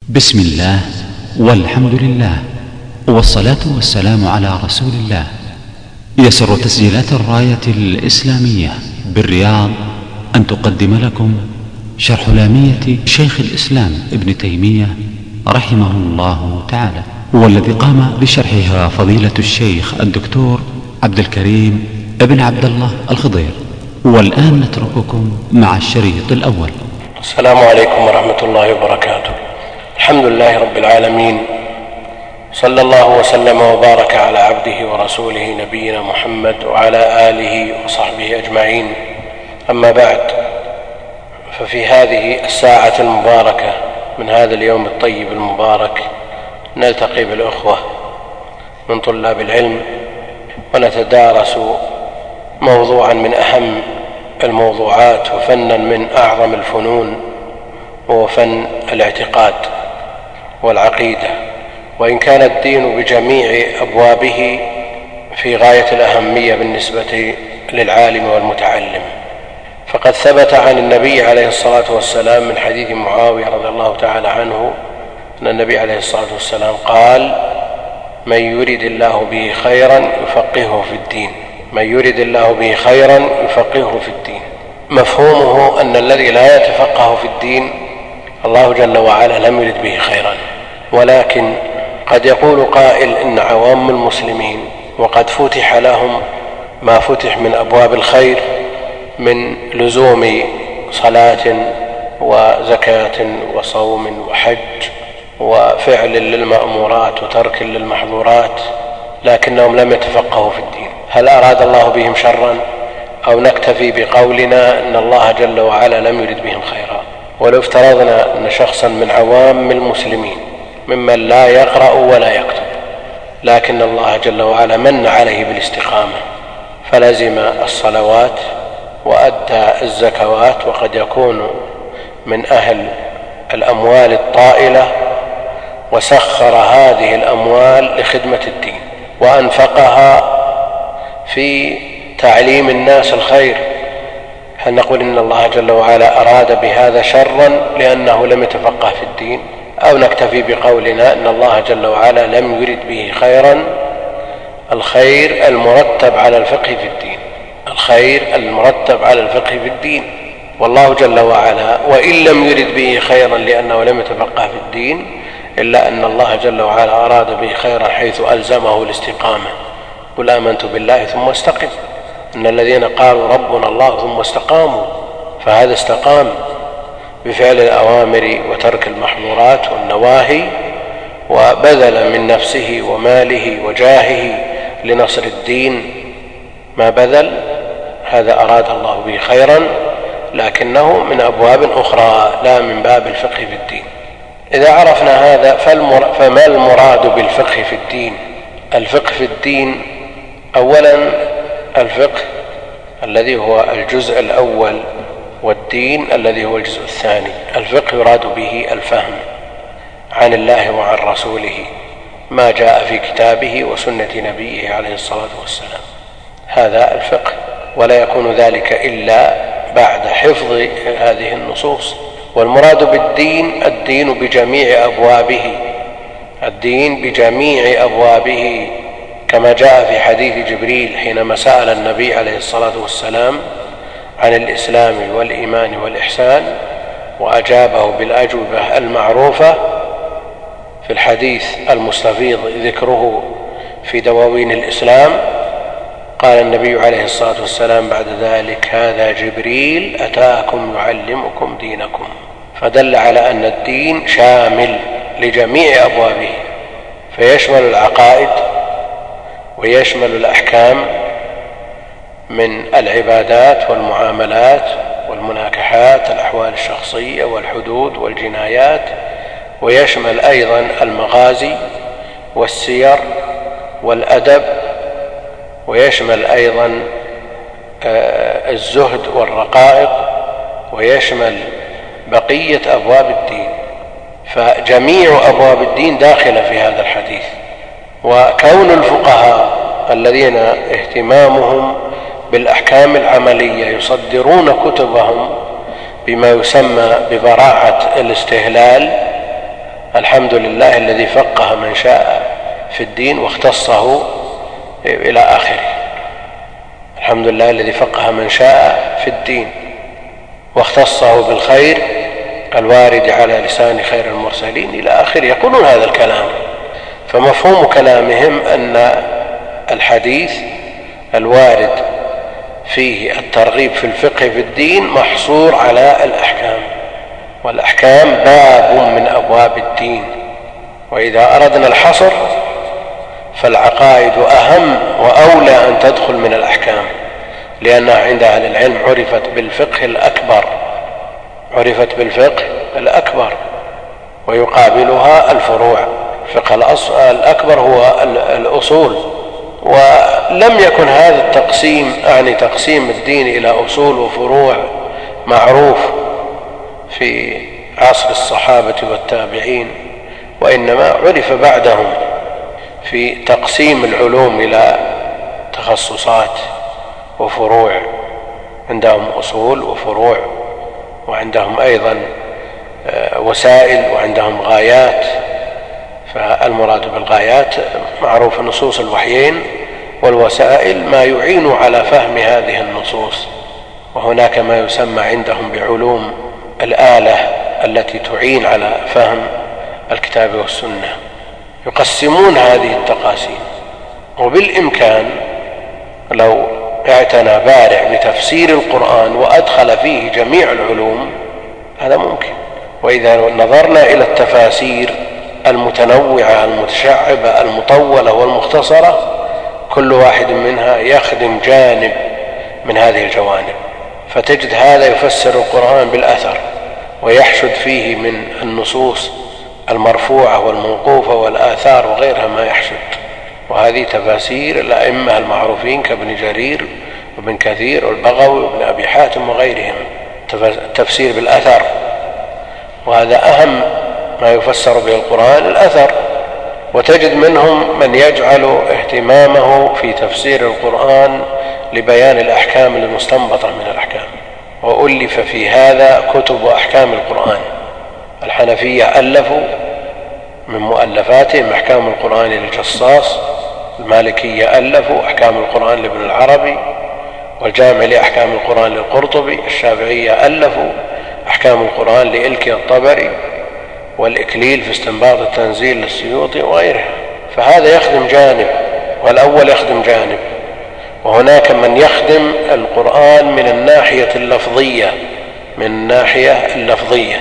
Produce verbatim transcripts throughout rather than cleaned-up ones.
بسم الله والحمد لله والصلاة والسلام على رسول الله. يسر تسجيلات الراية الإسلامية بالرياض أن تقدم لكم شرح لامية شيخ الإسلام ابن تيمية رحمه الله تعالى، والذي قام بشرحها فضيلة الشيخ الدكتور عبد الكريم ابن عبد الله الخضير. والآن نترككم مع الشريط الأول. السلام عليكم ورحمة الله وبركاته. الحمد لله رب العالمين، صلى الله وسلم وبارك على عبده ورسوله نبينا محمد وعلى آله وصحبه أجمعين. أما بعد، ففي هذه الساعة المباركة من هذا اليوم الطيب المبارك نلتقي بالأخوة من طلاب العلم ونتدارس موضوعا من أهم الموضوعات وفنا من أعظم الفنون، وهو فن الاعتقاد والعقيدة. وإن كان الدين بجميع أبوابه في غاية الأهمية بالنسبة للعالم والمتعلم، فقد ثبت عن النبي عليه الصلاة والسلام من حديث معاوية رضي الله تعالى عنه أن النبي عليه الصلاة والسلام قال: من يرد الله به خيرا يفقهه في الدين من يرد الله به خيرا يفقهه في الدين. مفهومه أن الذي لا يتفقه في الدين الله جل وعلا لم يرد به خيرا. ولكن قد يقول قائل إن عوام المسلمين وقد فتح لهم ما فتح من أبواب الخير من لزوم صلاة وزكاة وصوم وحج وفعل للمأمورات وترك للمحظورات، لكنهم لم يتفقهوا في الدين. هل أراد الله بهم شرا، أو نكتفي بقولنا أن الله جل وعلا لم يرد بهم خيرا؟ ولو افترضنا أن شخصا من عوام المسلمين ممن لا يقرأ ولا يكتب، لكن الله جل وعلا من عليه بالاستقامة فلزم الصلوات وأدى الزكوات، وقد يكون من أهل الأموال الطائلة، وسخر هذه الأموال لخدمة الدين وأنفقها في تعليم الناس الخير، هل نقول إن الله جل وعلا أراد بهذا شرا لأنه لم يتفقه في الدين؟ أو نكتفي بقولنا أن الله جل وعلا لم يرد به خيرا، الخير المرتب على الفقه في الدين الخير المرتب على الفقه في الدين والله جل وعلا وإن لم يرد به خيرا لأنه لم يتفقه في الدين، إلا أن الله جل وعلا أراد به خيرا حيث ألزمه الاستقامة. قل آمنت بالله ثم استقم. إن الذين قالوا ربنا الله ثم استقاموا، فهذا استقام بفعل الأوامر وترك المحظورات والنواهي، وبذل من نفسه وماله وجاهه لنصر الدين ما بذل. هذا أراد الله به خيرا، لكنه من أبواب أخرى لا من باب الفقه في الدين. إذا عرفنا هذا فما المراد بالفقه في الدين؟ الفقه في الدين أولا الفقه الذي هو الجزء الأول، والدين الذي هو الجزء الثاني. الفقه يراد به الفهم عن الله وعن رسوله، ما جاء في كتابه وسنة نبيه عليه الصلاة والسلام، هذا الفقه. ولا يكون ذلك إلا بعد حفظ هذه النصوص. والمراد بالدين الدين بجميع أبوابه الدين بجميع أبوابه كما جاء في حديث جبريل حينما سأل النبي عليه الصلاة والسلام عن الإسلام والإيمان والإحسان، وأجابه بالأجوبة المعروفة في الحديث المستفيض ذكره في دواوين الإسلام. قال النبي عليه الصلاة والسلام بعد ذلك: هذا جبريل أتاكم يعلمكم دينكم. فدل على أن الدين شامل لجميع أبوابه، فيشمل العقائد ويشمل الأحكام من العبادات والمعاملات والمناكحات، الأحوال الشخصية والحدود والجنايات، ويشمل أيضا المغازي والسير والأدب، ويشمل أيضا الزهد والرقائق، ويشمل بقية أبواب الدين. فجميع أبواب الدين داخلة في هذا الحديث. وكون الفقهاء الذين اهتمامهم بالأحكام العملية يصدرون كتبهم بما يسمى ببراعة الاستهلال الحمد لله الذي فقه من شاء في الدين واختصه إلى آخره. الحمد لله الذي فقه من شاء في الدين واختصه بالخير الوارد على لسان خير المرسلين إلى آخره. يقولون هذا الكلام، فمفهوم كلامهم أن الحديث الوارد فيه الترغيب في الفقه في الدين محصور على الأحكام، والأحكام باب من أبواب الدين، وإذا أردنا الحصر فالعقائد أهم وأولى أن تدخل من الأحكام، لأنها عند أهل العلم عرفت بالفقه الأكبر عرفت بالفقه الأكبر ويقابلها الفروع. الفقه الأكبر هو الأصول، ولم يكن هذا التقسيم أعني تقسيم الدين إلى أصول وفروع معروف في عصر الصحابة والتابعين، وإنما عرف بعدهم في تقسيم العلوم إلى تخصصات وفروع. عندهم أصول وفروع، وعندهم أيضا وسائل، وعندهم غايات. فالمراد بالغايات معروف نصوص الوحيين، والوسائل ما يعين على فهم هذه النصوص. وهناك ما يسمى عندهم بعلوم الآلة التي تعين على فهم الكتاب والسنة. يقسمون هذه التقاسيم، وبالإمكان لو اعتنى بارع بتفسير القرآن وأدخل فيه جميع العلوم هذا ممكن. وإذا نظرنا إلى التفاسير المتنوعة المتشعبة المطولة والمختصرة، كل واحد منها يخدم جانب من هذه الجوانب، فتجد هذا يفسر القرآن بالأثر ويحشد فيه من النصوص المرفوعة والموقوفة والآثار وغيرها ما يحشد. وهذه تفاسير الأئمة المعروفين كابن جرير وابن كثير والبغوي وابن أبي حاتم وغيرهم، التفسير بالأثر. وهذا أهم ما يفسر به القرآن الأثر. وتجد منهم من يجعل اهتمامه في تفسير القرآن لبيان الأحكام المستنبطة من الأحكام، وألف في هذا كتب أحكام القرآن. الحنفية ألفوا من مؤلفاتهم أحكام القرآن للجصاص، المالكية ألفوا أحكام القرآن لابن العربي، والجامع لأحكام القرآن للقرطبي، الشافعية ألفوا أحكام القرآن لإلكي الطبري، والإكليل في استنباط التنزيل للسيوطي وغيرها. فهذا يخدم جانب، والأول يخدم جانب. وهناك من يخدم القرآن من الناحية اللفظية من الناحية اللفظية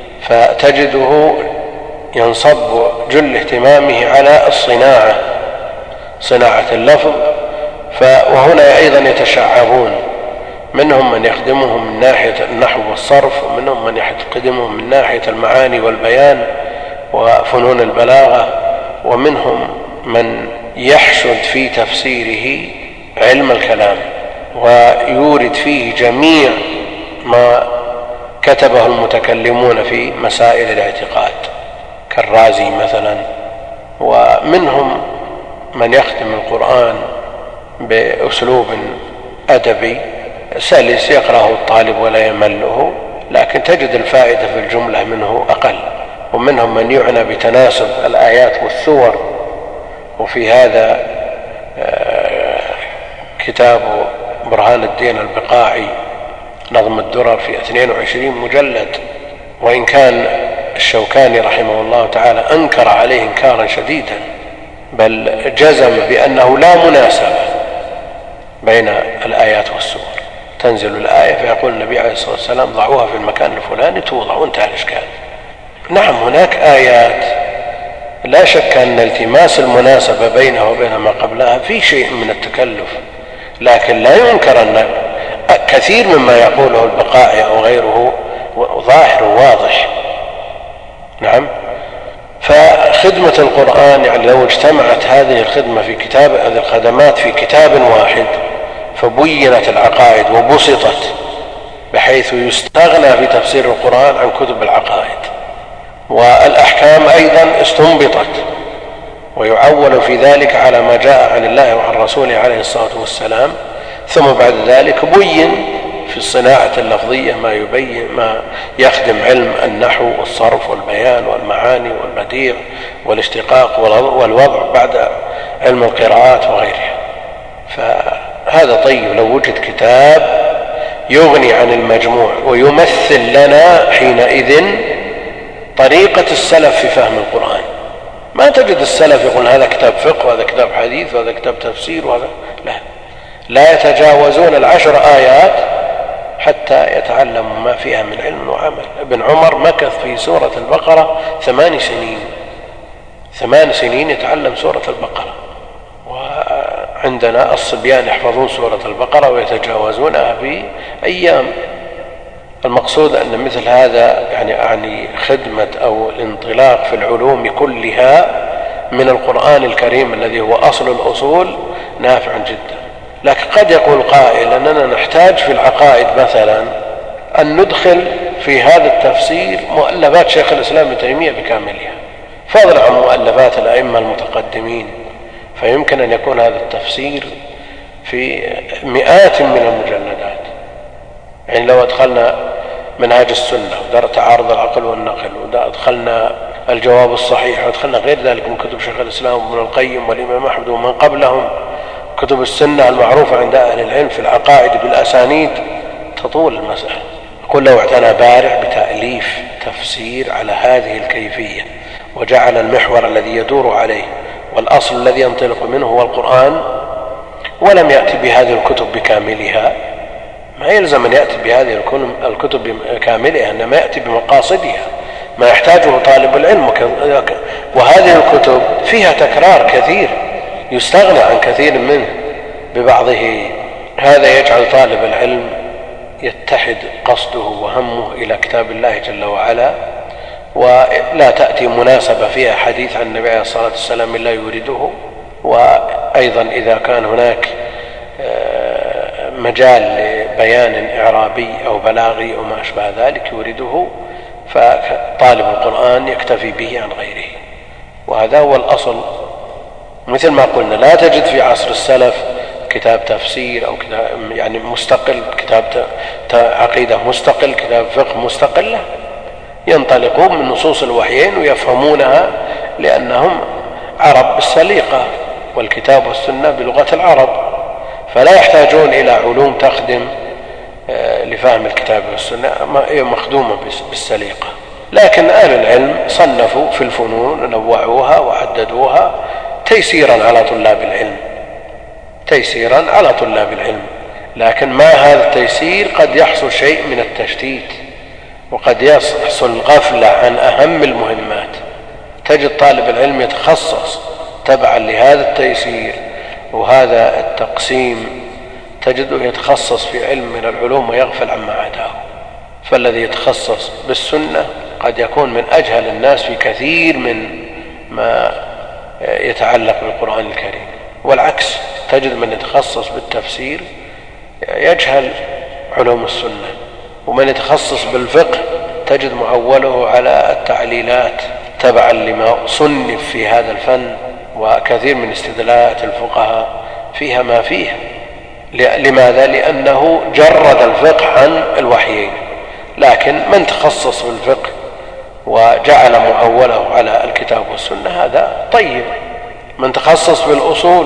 فتجده ينصب جل اهتمامه على الصناعة صناعة اللفظ. وهنا أيضا يتشعبون، منهم من يخدمهم من ناحية النحو والصرف، ومنهم من يخدمهم من ناحية المعاني والبيان وفنون البلاغة، ومنهم من يحشد في تفسيره علم الكلام ويورد فيه جميع ما كتبه المتكلمون في مسائل الاعتقاد كالرازي مثلا. ومنهم من يخدم القرآن بأسلوب أدبي سلس يقرأه الطالب ولا يمله، لكن تجد الفائدة في الجملة منه أقل. ومنهم من يعنى بتناسب الآيات والسور، وفي هذا كتاب برهان الدين البقاعي نظم الدرر في اثنين وعشرين مجلد، وإن كان الشوكاني رحمه الله تعالى أنكر عليه إنكارا شديدا، بل جزم بأنه لا مناسبة بين الآيات والسور. تنزل الآية فيقول النبي عليه الصلاة والسلام ضعوها في المكان الفلاني توضع، وانتهى الإشكال. نعم هناك آيات لا شك أن التماس المناسبة بينها وبين ما قبلها في شيء من التكلف، لكن لا ينكر أن كثير مما يقوله البقاعي أو غيره ظاهر واضح. نعم. فخدمة القرآن يعني لو اجتمعت هذه الخدمة في كتاب هذه الخدمات في كتاب واحد فبينت العقائد وبسطت بحيث يستغنى في تفسير القرآن عن كتب العقائد، والأحكام أيضا استنبطت ويعول في ذلك على ما جاء عن الله وعن رسوله عليه الصلاة والسلام، ثم بعد ذلك بين في الصناعة اللفظية ما يبين ما يخدم علم النحو والصرف والبيان والمعاني والبديع والاشتقاق والوضع بعد علم القراءات وغيرها. فهذا طيب لو وجد كتاب يغني عن المجموع ويمثل لنا حينئذ طريقة السلف في فهم القرآن. ما تجد السلف يقول هذا كتاب فقه وهذا كتاب حديث وهذا كتاب تفسير وهذا لا لا يتجاوزون العشر آيات حتى يتعلموا ما فيها من علم وعمل. ابن عمر مكث في سورة البقرة ثمان سنين ثمان سنين يتعلم سورة البقرة، وعندنا الصبيان يحفظون سورة البقرة ويتجاوزونها في أيام. المقصود أن مثل هذا يعني أعني خدمة أو الانطلاق في العلوم كلها من القرآن الكريم الذي هو أصل الأصول نافع جدا. لكن قد يقول قائل أننا نحتاج في العقائد مثلا أن ندخل في هذا التفسير مؤلفات شيخ الإسلام ابن تيمية بكاملها فضلا عن مؤلفات الأئمة المتقدمين، فيمكن أن يكون هذا التفسير في مئات من المجلدات. يعني لو أدخلنا منهاج السنة ودار تعارض العقل والنقل ودخلنا الجواب الصحيح ودخلنا غير ذلك من كتب شيخ الإسلام وابن القيم والإمام أحمد ومن قبلهم، كتب السنة المعروفة عند أهل العلم في العقائد بالأسانيد، تطول المسألة. يقول لو اعتنى بارع بتأليف تفسير على هذه الكيفية وجعل المحور الذي يدور عليه والأصل الذي ينطلق منه هو القرآن ولم يأتي بهذه الكتب بكاملها، ما يلزم أن يأتي بهذه الكتب بكاملها، إنما يأتي بمقاصدها ما يحتاجه طالب العلم. وهذه الكتب فيها تكرار كثير يستغنى عن كثير منه ببعضه. هذا يجعل طالب العلم يتحد قصده وهمه إلى كتاب الله جل وعلا، ولا تأتي مناسبة فيها حديث عن النبي عليه الصلاة والسلام إلا يورده. وأيضا إذا كان هناك مجال لبيان إعرابي أو بلاغي أو ما أشبه ذلك يورده، فطالب القرآن يكتفي به عن غيره. وهذا هو الأصل. مثل ما قلنا لا تجد في عصر السلف كتاب تفسير أو كتاب يعني مستقل، كتاب عقيدة مستقل، كتاب فقه مستقل، ينطلقون من نصوص الوحيين ويفهمونها لأنهم عرب بالسليقة، والكتاب والسنة بلغة العرب، فلا يحتاجون إلى علوم تخدم لفهم الكتاب والسنة، هي مخدومة بالسليقة. لكن أهل العلم صنفوا في الفنون، نوعوها وعددوها تيسيرا على طلاب العلم تيسيرا على طلاب العلم لكن ما هذا التيسير قد يحصل شيء من التشتيت، وقد يحصل غفلة عن أهم المهمات. تجد طالب العلم يتخصص تبعا لهذا التيسير وهذا التقسيم، تجده يتخصص في علم من العلوم ويغفل عما عداه. فالذي يتخصص بالسنة قد يكون من أجهل الناس في كثير من ما يتعلق بالقرآن الكريم، والعكس تجد من يتخصص بالتفسير يجهل علوم السنة، ومن يتخصص بالفقه تجد معوله على التعليلات تبعا لما صنف في هذا الفن، وكثير من استدلالات الفقهاء فيها ما فيها. لماذا؟ لأنه جرد الفقه عن الوحيين. لكن من تخصص بالفقه وجعل معوله على الكتاب والسنة هذا طيب. من تخصص بالأصول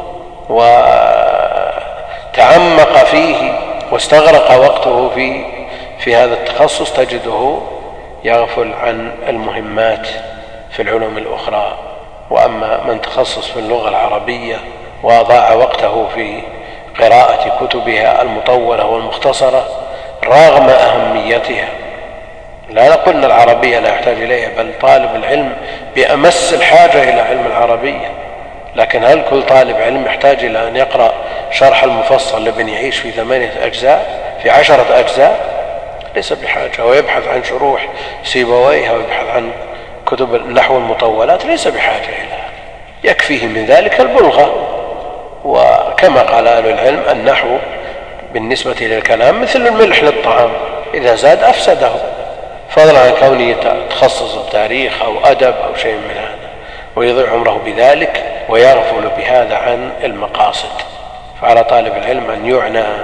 وتعمق فيه واستغرق وقته في في هذا التخصص تجده يغفل عن المهمات في العلوم الأخرى. وأما من تخصص في اللغة العربية وضاع وقته في قراءة كتبها المطولة والمختصرة رغم أهميتها، لا نقول أن العربية لا يحتاج إليها، بل طالب العلم بأمس الحاجة إلى علم العربية. لكن هل كل طالب علم يحتاج إلى أن يقرأ شرح المفصل لابن يعيش في ثمانية أجزاء في عشرة أجزاء؟ ليس بحاجة. ويبحث عن شروح سيبويه ويبحث عن كتب النحو المطولات ليس بحاجة إليها، يكفيه من ذلك البلغة. وكما قال أهل العلم النحو بالنسبة للكلام مثل الملح للطعام، إذا زاد أفسده، فضلا عن كونه يتخصص التاريخ أو أدب أو شيء من هذا ويضيع عمره بذلك ويغفل بهذا عن المقاصد. فعلى طالب العلم أن يعنى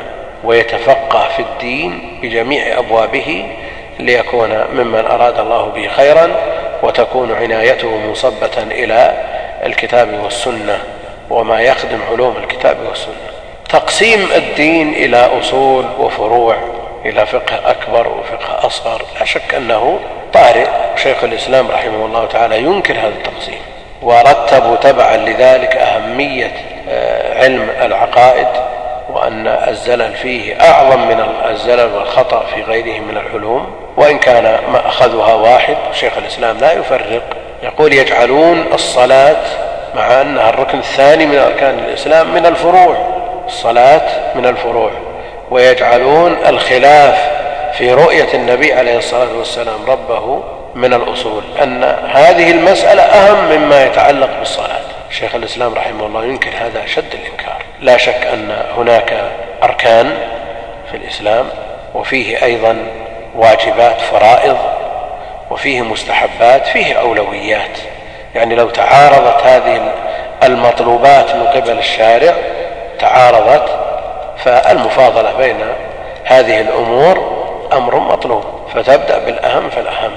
ويتفقه في الدين بجميع أبوابه ليكون ممن أراد الله به خيرا، وتكون عنايته مصبة إلى الكتاب والسنة وما يخدم علوم الكتاب والسنة. تقسيم الدين إلى أصول وفروع، إلى فقه أكبر وفقه أصغر، لا شك أنه طارئ. شيخ الإسلام رحمه الله تعالى ينكر هذا التقسيم، ورتبوا تبعا لذلك أهمية علم العقائد، وأن الزلل فيه أعظم من الزلل والخطأ في غيره من العلوم، وإن كان مأخذها واحد. شيخ الإسلام لا يفرق، يقول يجعلون الصلاة مع أنها الركن الثاني من أركان الإسلام من الفروع، الصلاة من الفروع، ويجعلون الخلاف في رؤية النبي عليه الصلاة والسلام ربه من الأصول، أن هذه المسألة أهم مما يتعلق بالصلاة. شيخ الإسلام رحمه الله ينكر هذا أشد الإنكار. لا شك أن هناك أركان في الإسلام، وفيه أيضا واجبات فرائض، وفيه مستحبات، فيه أولويات. يعني لو تعارضت هذه المطلوبات من قبل الشارع تعارضت، فالمفاضلة بين هذه الأمور أمر مطلوب، فتبدأ بالأهم فالأهم.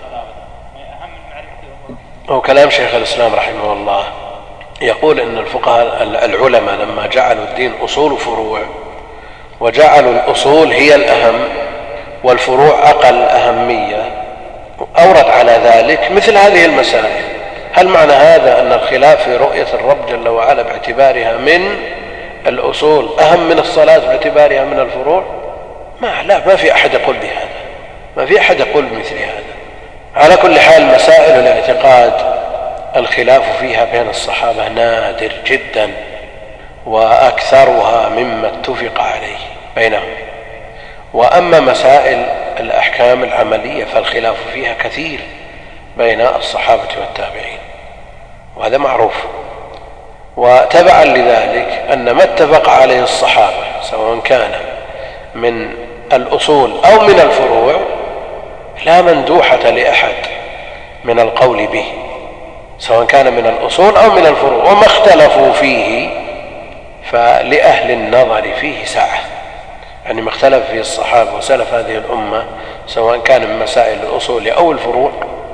وكلام شيخ الإسلام رحمه الله يقول إن الفقهاء العلماء لما جعلوا الدين أصول وفروع، وجعلوا الأصول هي الأهم والفروع أقل أهمية، أورد على ذلك مثل هذه المسائل. هل معنى هذا أن الخلاف في رؤية الرب جل وعلا باعتبارها من الأصول أهم من الصلاة باعتبارها من الفروع؟ ما لا ما في أحد يقول بهذا، ما في أحد يقول بمثل هذا. على كل حال مسائل الاعتقاد الخلاف فيها بين الصحابة نادر جدا، وأكثرها مما اتفق عليه بينهم. وأما مسائل الأحكام العملية فالخلاف فيها كثير بين الصحابة والتابعين، وهذا معروف. وتبعا لذلك أن ما اتفق عليه الصحابة سواء كان من الأصول أو من الفروع لا مندوحة لأحد من القول به، سواء كان من الأصول أو من الفروع. وما اختلفوا فيه فلأهل النظر فيه سعة، يعني ما اختلف فيه الصحابة وسلف هذه الأمة سواء كان من مسائل الأصول أو الفروع،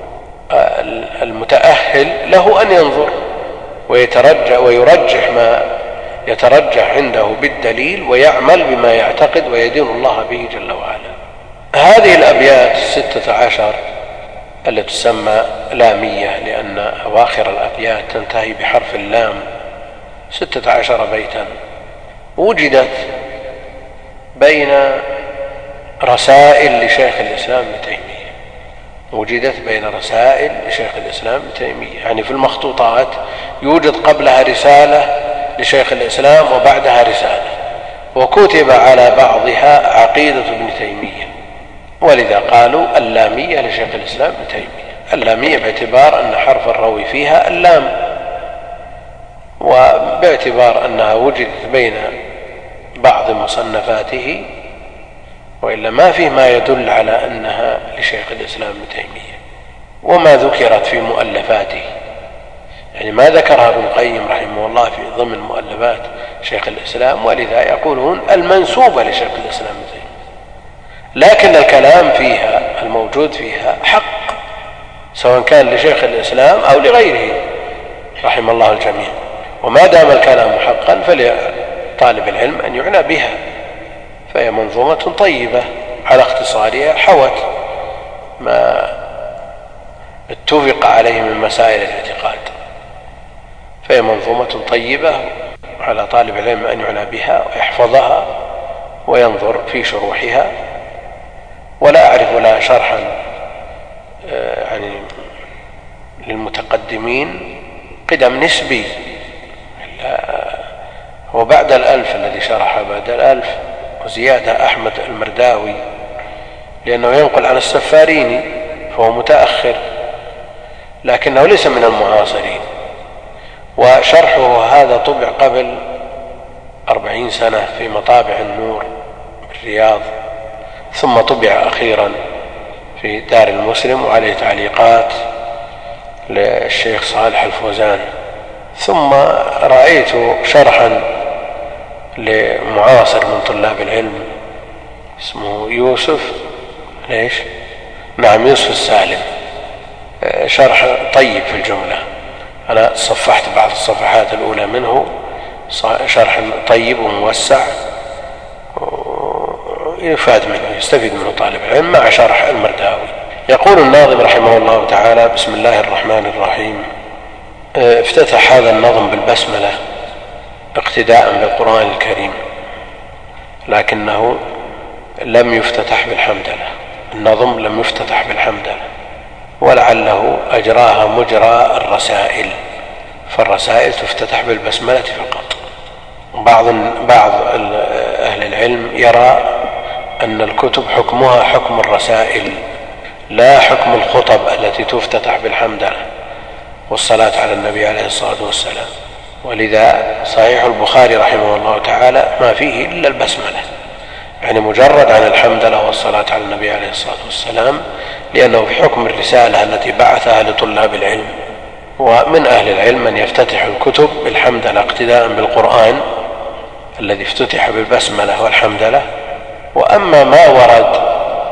المتأهل له أن ينظر ويترجح ويرجح ما يترجح عنده بالدليل، ويعمل بما يعتقد ويدين الله به جل وعلا. هذه الأبيات الستة عشر التي تسمى لامية لأن أواخر الأبيات تنتهي بحرف اللام، ستة عشر بيتا، وجدت بين رسائل لشيخ الإسلام ابن تيمية، وجدت بين رسائل لشيخ الإسلام ابن تيمية، يعني في المخطوطات يوجد قبلها رسالة لشيخ الإسلام وبعدها رسالة، وكتب على بعضها عقيدة ابن تيمية، ولذا قالوا اللامية لشيخ الإسلام ابن تيمية. اللامية باعتبار أن حرف الروي فيها اللام، وباعتبار أنها وجدت بين بعض مصنفاته، وإلا ما فيه ما يدل على أنها لشيخ الإسلام ابن تيمية. وما ذكرت في مؤلفاته، يعني ما ذكرها ابن القيم رحمه الله في ضمن مؤلفات شيخ الإسلام، ولذا يقولون المنسوبة لشيخ الإسلام ابن تيمية، لكن الكلام فيها الموجود فيها حق، سواء كان لشيخ الإسلام أو لغيره رحم الله الجميع. وما دام الكلام حقا فلطالب العلم أن يعنى بها، فهي منظومة طيبة على اختصارها، حوت ما اتفق عليه من مسائل الاعتقاد، فهي منظومة طيبة على طالب العلم أن يعنى بها ويحفظها وينظر في شروحها. ولا أعرف لها شرحا يعني للمتقدمين قدم نسبي، هو بعد الألف الذي شرح بعد الألف وزيادة أحمد المرداوي، لأنه ينقل عن السفاريني فهو متأخر، لكنه ليس من المعاصرين. وشرحه هذا طبع قبل أربعين سنة في مطابع النور بالرياض، ثم طبع أخيرا في دار المسلم، وعليه تعليقات للشيخ صالح الفوزان. ثم رأيت شرحا لمعاصر من طلاب العلم اسمه يوسف ليش نعم يوسف السالم، شرح طيب في الجملة. أنا صفحت بعض الصفحات الأولى منه، شرح طيب وموسع يفاد منه يستفيد منه طالب العلم مع شرح المرداوي. يقول الناظم رحمه الله تعالى: بسم الله الرحمن الرحيم. افتتح هذا النظم بالبسملة اقتداء بالقرآن الكريم، لكنه لم يفتتح بالحمدلة. النظم لم يفتتح بالحمدلة، ولعله أجراها مجرى الرسائل، فالرسائل تفتتح بالبسملة فقط. بعض بعض أهل العلم يرى أن الكتب حكمها حكم الرسائل لا حكم الخطب التي تفتتح بالحمدلة والصلاة على النبي عليه الصلاة والسلام، ولذا صحيح البخاري رحمه الله تعالى ما فيه إلا البسملة، يعني مجرد عن الحمدلة والصلاة على النبي عليه الصلاة والسلام، لأنه في حكم الرسالة التي بعثها لطلاب العلم. ومن أهل العلم من يفتتح الكتب بالحمدلة اقتداء بالقرآن الذي افتتح بالبسملة والحمدلة. وأما ما ورد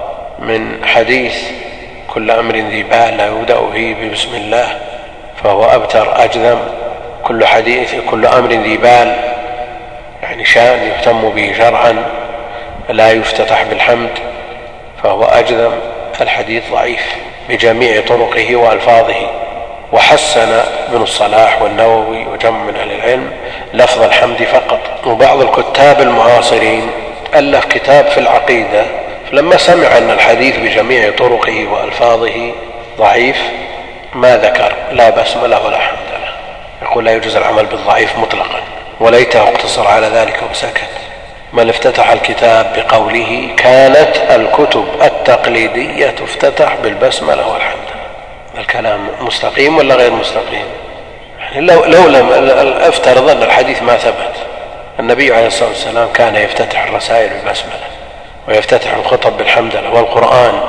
من حديث كل أمر ذي بال لا يبدأ به بسم الله فهو أبتر أجذم، كل حديث كل أمر ذي بال يعني شأن يهتم به شرعا لا يفتتح بالحمد فهو أجذم، الحديث ضعيف بجميع طرقه وألفاظه. وحسن ابن الصلاح والنووي وجمع من أهل العلم لفظ الحمد فقط. وبعض الكتاب المعاصرين ألف كتاب في العقيدة، فلما سمع أن الحديث بجميع طرقه وألفاظه ضعيف ما ذكر لا بسملة ولا حمدلة، يقول لا يجوز العمل بالضعيف مطلقا، وليته اقتصر على ذلك وسكت. من افتتح الكتاب بقوله كانت الكتب التقليدية تفتتح بالبسملة والحمدلة، الكلام مستقيم ولا غير مستقيم؟ يعني لو, لو لم افترض أن الحديث ما ثبت، النبي عليه الصلاة والسلام كان يفتتح الرسائل بالبسملة ويفتتح الخطب بالحمدلة، والقرآن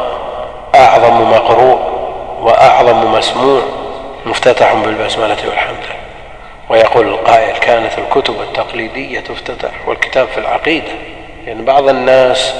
أعظم مقروء وأعظم مسموع مفتتح بالبسملة والحمدلة. ويقول القائل كانت الكتب التقليدية تفتتح والكتاب في العقيدة، لأن يعني بعض الناس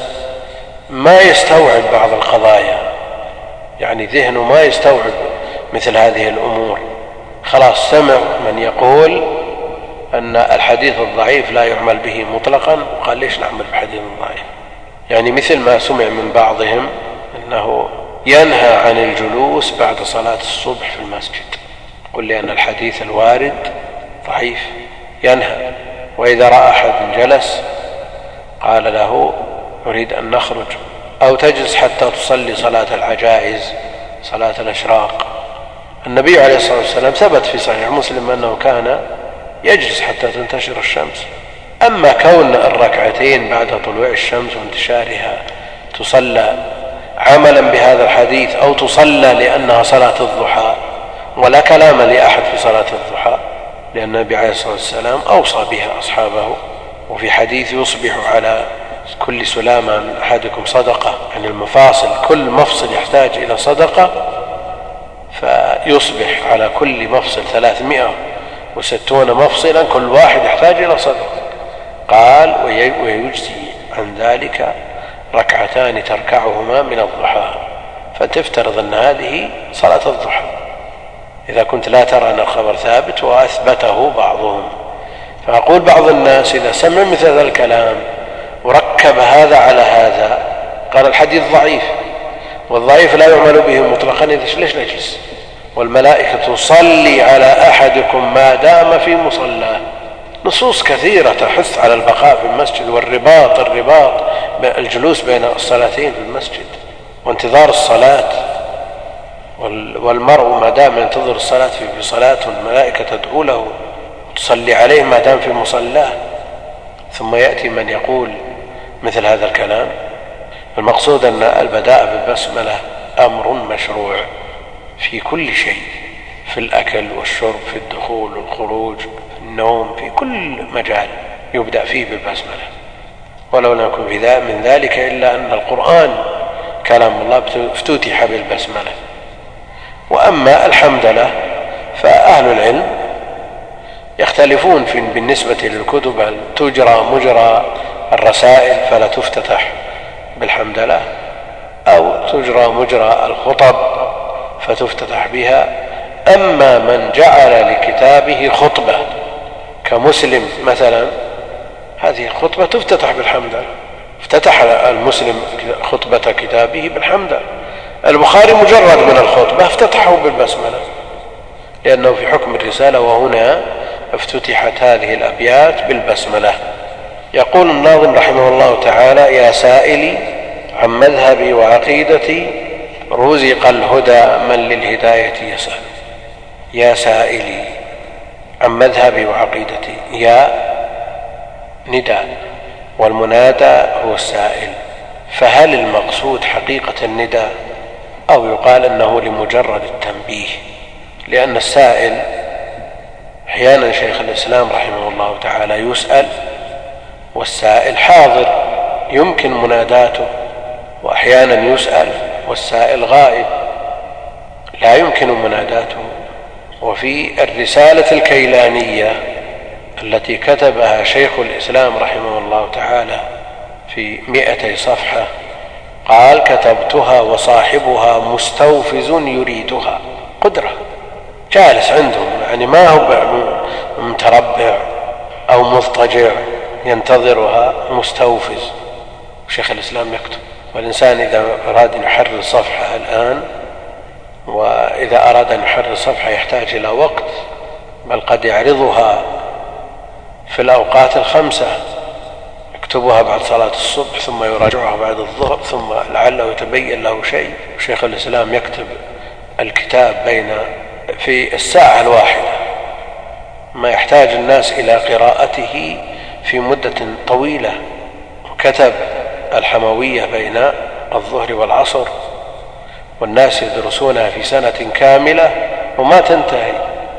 ما يستوعب بعض القضايا، يعني ذهنه ما يستوعب مثل هذه الأمور، خلاص سمع من يقول أن الحديث الضعيف لا يعمل به مطلقا وقال ليش نعمل بحديث الضعيف. يعني مثل ما سمع من بعضهم أنه ينهى عن الجلوس بعد صلاة الصبح في المسجد، قل لأن الحديث الوارد ضعيف ينهى، وإذا رأى أحد جلس قال له نريد أن نخرج أو تجلس حتى تصلي صلاة العجائز صلاة الأشراق. النبي عليه الصلاة والسلام ثبت في صحيح مسلم أنه كان يجلس حتى تنتشر الشمس. أما كون الركعتين بعد طلوع الشمس وانتشارها تصلى عملا بهذا الحديث أو تصلى لأنها صلاة الضحى، ولا كلام لأحد في صلاة الضحى، لأن النبي عليه الصلاة والسلام أوصى بها أصحابه، وفي حديث يصبح على كل سلامة من أحدكم صدقة، يعني المفاصل كل مفصل يحتاج إلى صدقة، فيصبح على كل مفصل ثلاثمائة وستون مفصلا كل واحد يحتاج إلى صدقة. قال ويجزي عن ذلك ركعتان تركعهما من الضحى، فتفترض أن هذه صلاة الضحى إذا كنت لا ترى أن الخبر ثابت وأثبته بعضهم. فأقول بعض الناس إذا سمع مثل هذا الكلام وركب هذا على هذا قال الحديث ضعيف، والضعيف لا يعمل به مطلقا، إذا ليش نجلس؟ والملائكة تصلي على أحدكم ما دام في مصلاه. نصوص كثيرة تحث على البقاء في المسجد والرباط الرباط الجلوس بين الصلاتين في المسجد وانتظار الصلاة، والمرء ما دام ينتظر الصلاة في صلاة الملائكة تدعو له تصلي عليه ما دام في مصلاه، ثم يأتي من يقول مثل هذا الكلام. المقصود أن البداء بالبسملة أمر مشروع في كل شيء، في الأكل والشرب، في الدخول والخروج، في النوم، في كل مجال يبدأ فيه بالبسملة. ولو لم يكن في من ذلك إلا أن القرآن كلام الله افتتح بالبسملة. وأما الحمدلة فأهل العلم يختلفون في بالنسبة للكتب هل تجرى مجرى الرسائل فلا تفتتح بالحمدلله، أو تجرى مجرى الخطب فتفتتح بها. أما من جعل لكتابه خطبة كمسلم مثلا، هذه الخطبة تفتتح بالحمدلله، افتتح المسلم خطبة كتابه بالحمدلله. البخاري مجرد من الخطبة افتتحه بالبسملة لأنه في حكم الرسالة، وهنا افتتحت هذه الأبيات بالبسملة. يقول الناظم رحمه الله تعالى: يا سائلي عن مذهبي وعقيدتي رزق الهدى من للهداية يسأل. يا سائلي عن مذهبي وعقيدتي، يا نداء والمنادى هو السائل، فهل المقصود حقيقة النداء أو يقال أنه لمجرد التنبيه؟ لأن السائل أحيانا شيخ الإسلام رحمه الله تعالى يسأل والسائل حاضر يمكن مناداته، وأحيانا يسأل والسائل غائب لا يمكن مناداته. وفي الرسالة الكيلانية التي كتبها شيخ الإسلام رحمه الله تعالى في مئتي صفحة قال: كتبتها وصاحبها مستوفز يريدها. قدرة، جالس عندهم، يعني ما هو متربع أو مضطجع ينتظرها، مستوفز. شيخ الإسلام يكتب. والإنسان إذا أراد أن يحرر صفحة الآن، وإذا أراد أن يحرر صفحة يحتاج إلى وقت، بل قد يعرضها في الأوقات الخمسة، يكتبها بعد صلاة الصبح ثم يراجعها بعد الظهر ثم لعله يتبين له شيء. شيخ الإسلام يكتب الكتاب بين في الساعة الواحدة، ما يحتاج الناس إلى قراءته في مدة طويلة. كتب الحموية بين الظهر والعصر، والناس يدرسونها في سنة كاملة وما تنتهي.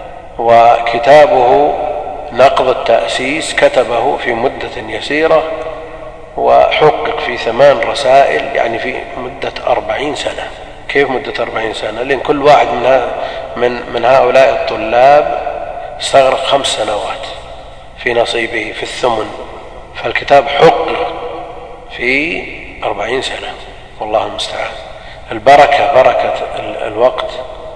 وكتابه نقض التأسيس كتبه في مدة يسيرة، وحقق في ثمان رسائل، يعني في مدة أربعين سنة. كيف مدة أربعين سنة؟ لأن كل واحد من, من, من هؤلاء الطلاب استغرق خمس سنوات في نصيبه في الثمن، فالكتاب حقق في أربعين سنة، والله المستعان. البركة بركة الوقت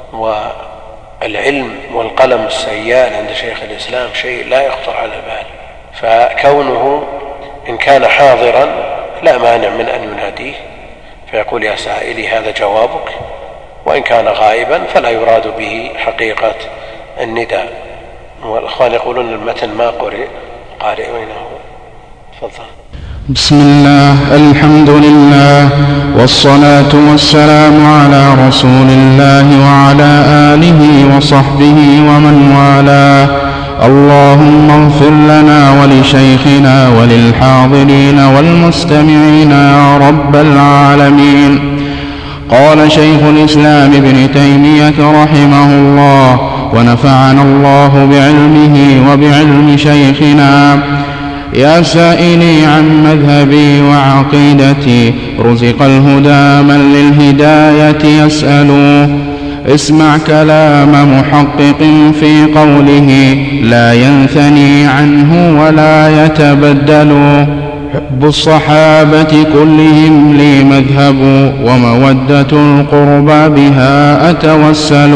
والعلم والقلم السيال عند شيخ الإسلام شيء لا يخطر على البال. فكونه إن كان حاضرا لا مانع من أن يناديه فيقول: يا سائلي هذا جوابك. وإن كان غائبا فلا يراد به حقيقة النداء. والأخوان يقولون المتن ما قرئ، قارئ وين هو؟ تفضل. بسم الله، الحمد لله، والصلاة والسلام على رسول الله وعلى آله وصحبه ومن والاه. اللهم اغفر لنا ولشيخنا وللحاضرين والمستمعين يا رب العالمين. قال شيخ الإسلام ابن تيمية رحمه الله ونفعنا الله بعلمه وبعلم شيخنا: يا سائلي عن مذهبي وعقيدتي رزق الهدى من للهداية يسأل. اسمع كلام محقق في قوله لا ينثني عنه ولا يتبدل. حب الصحابة كلهم لي مذهب ومودة القربى بها أتوسل.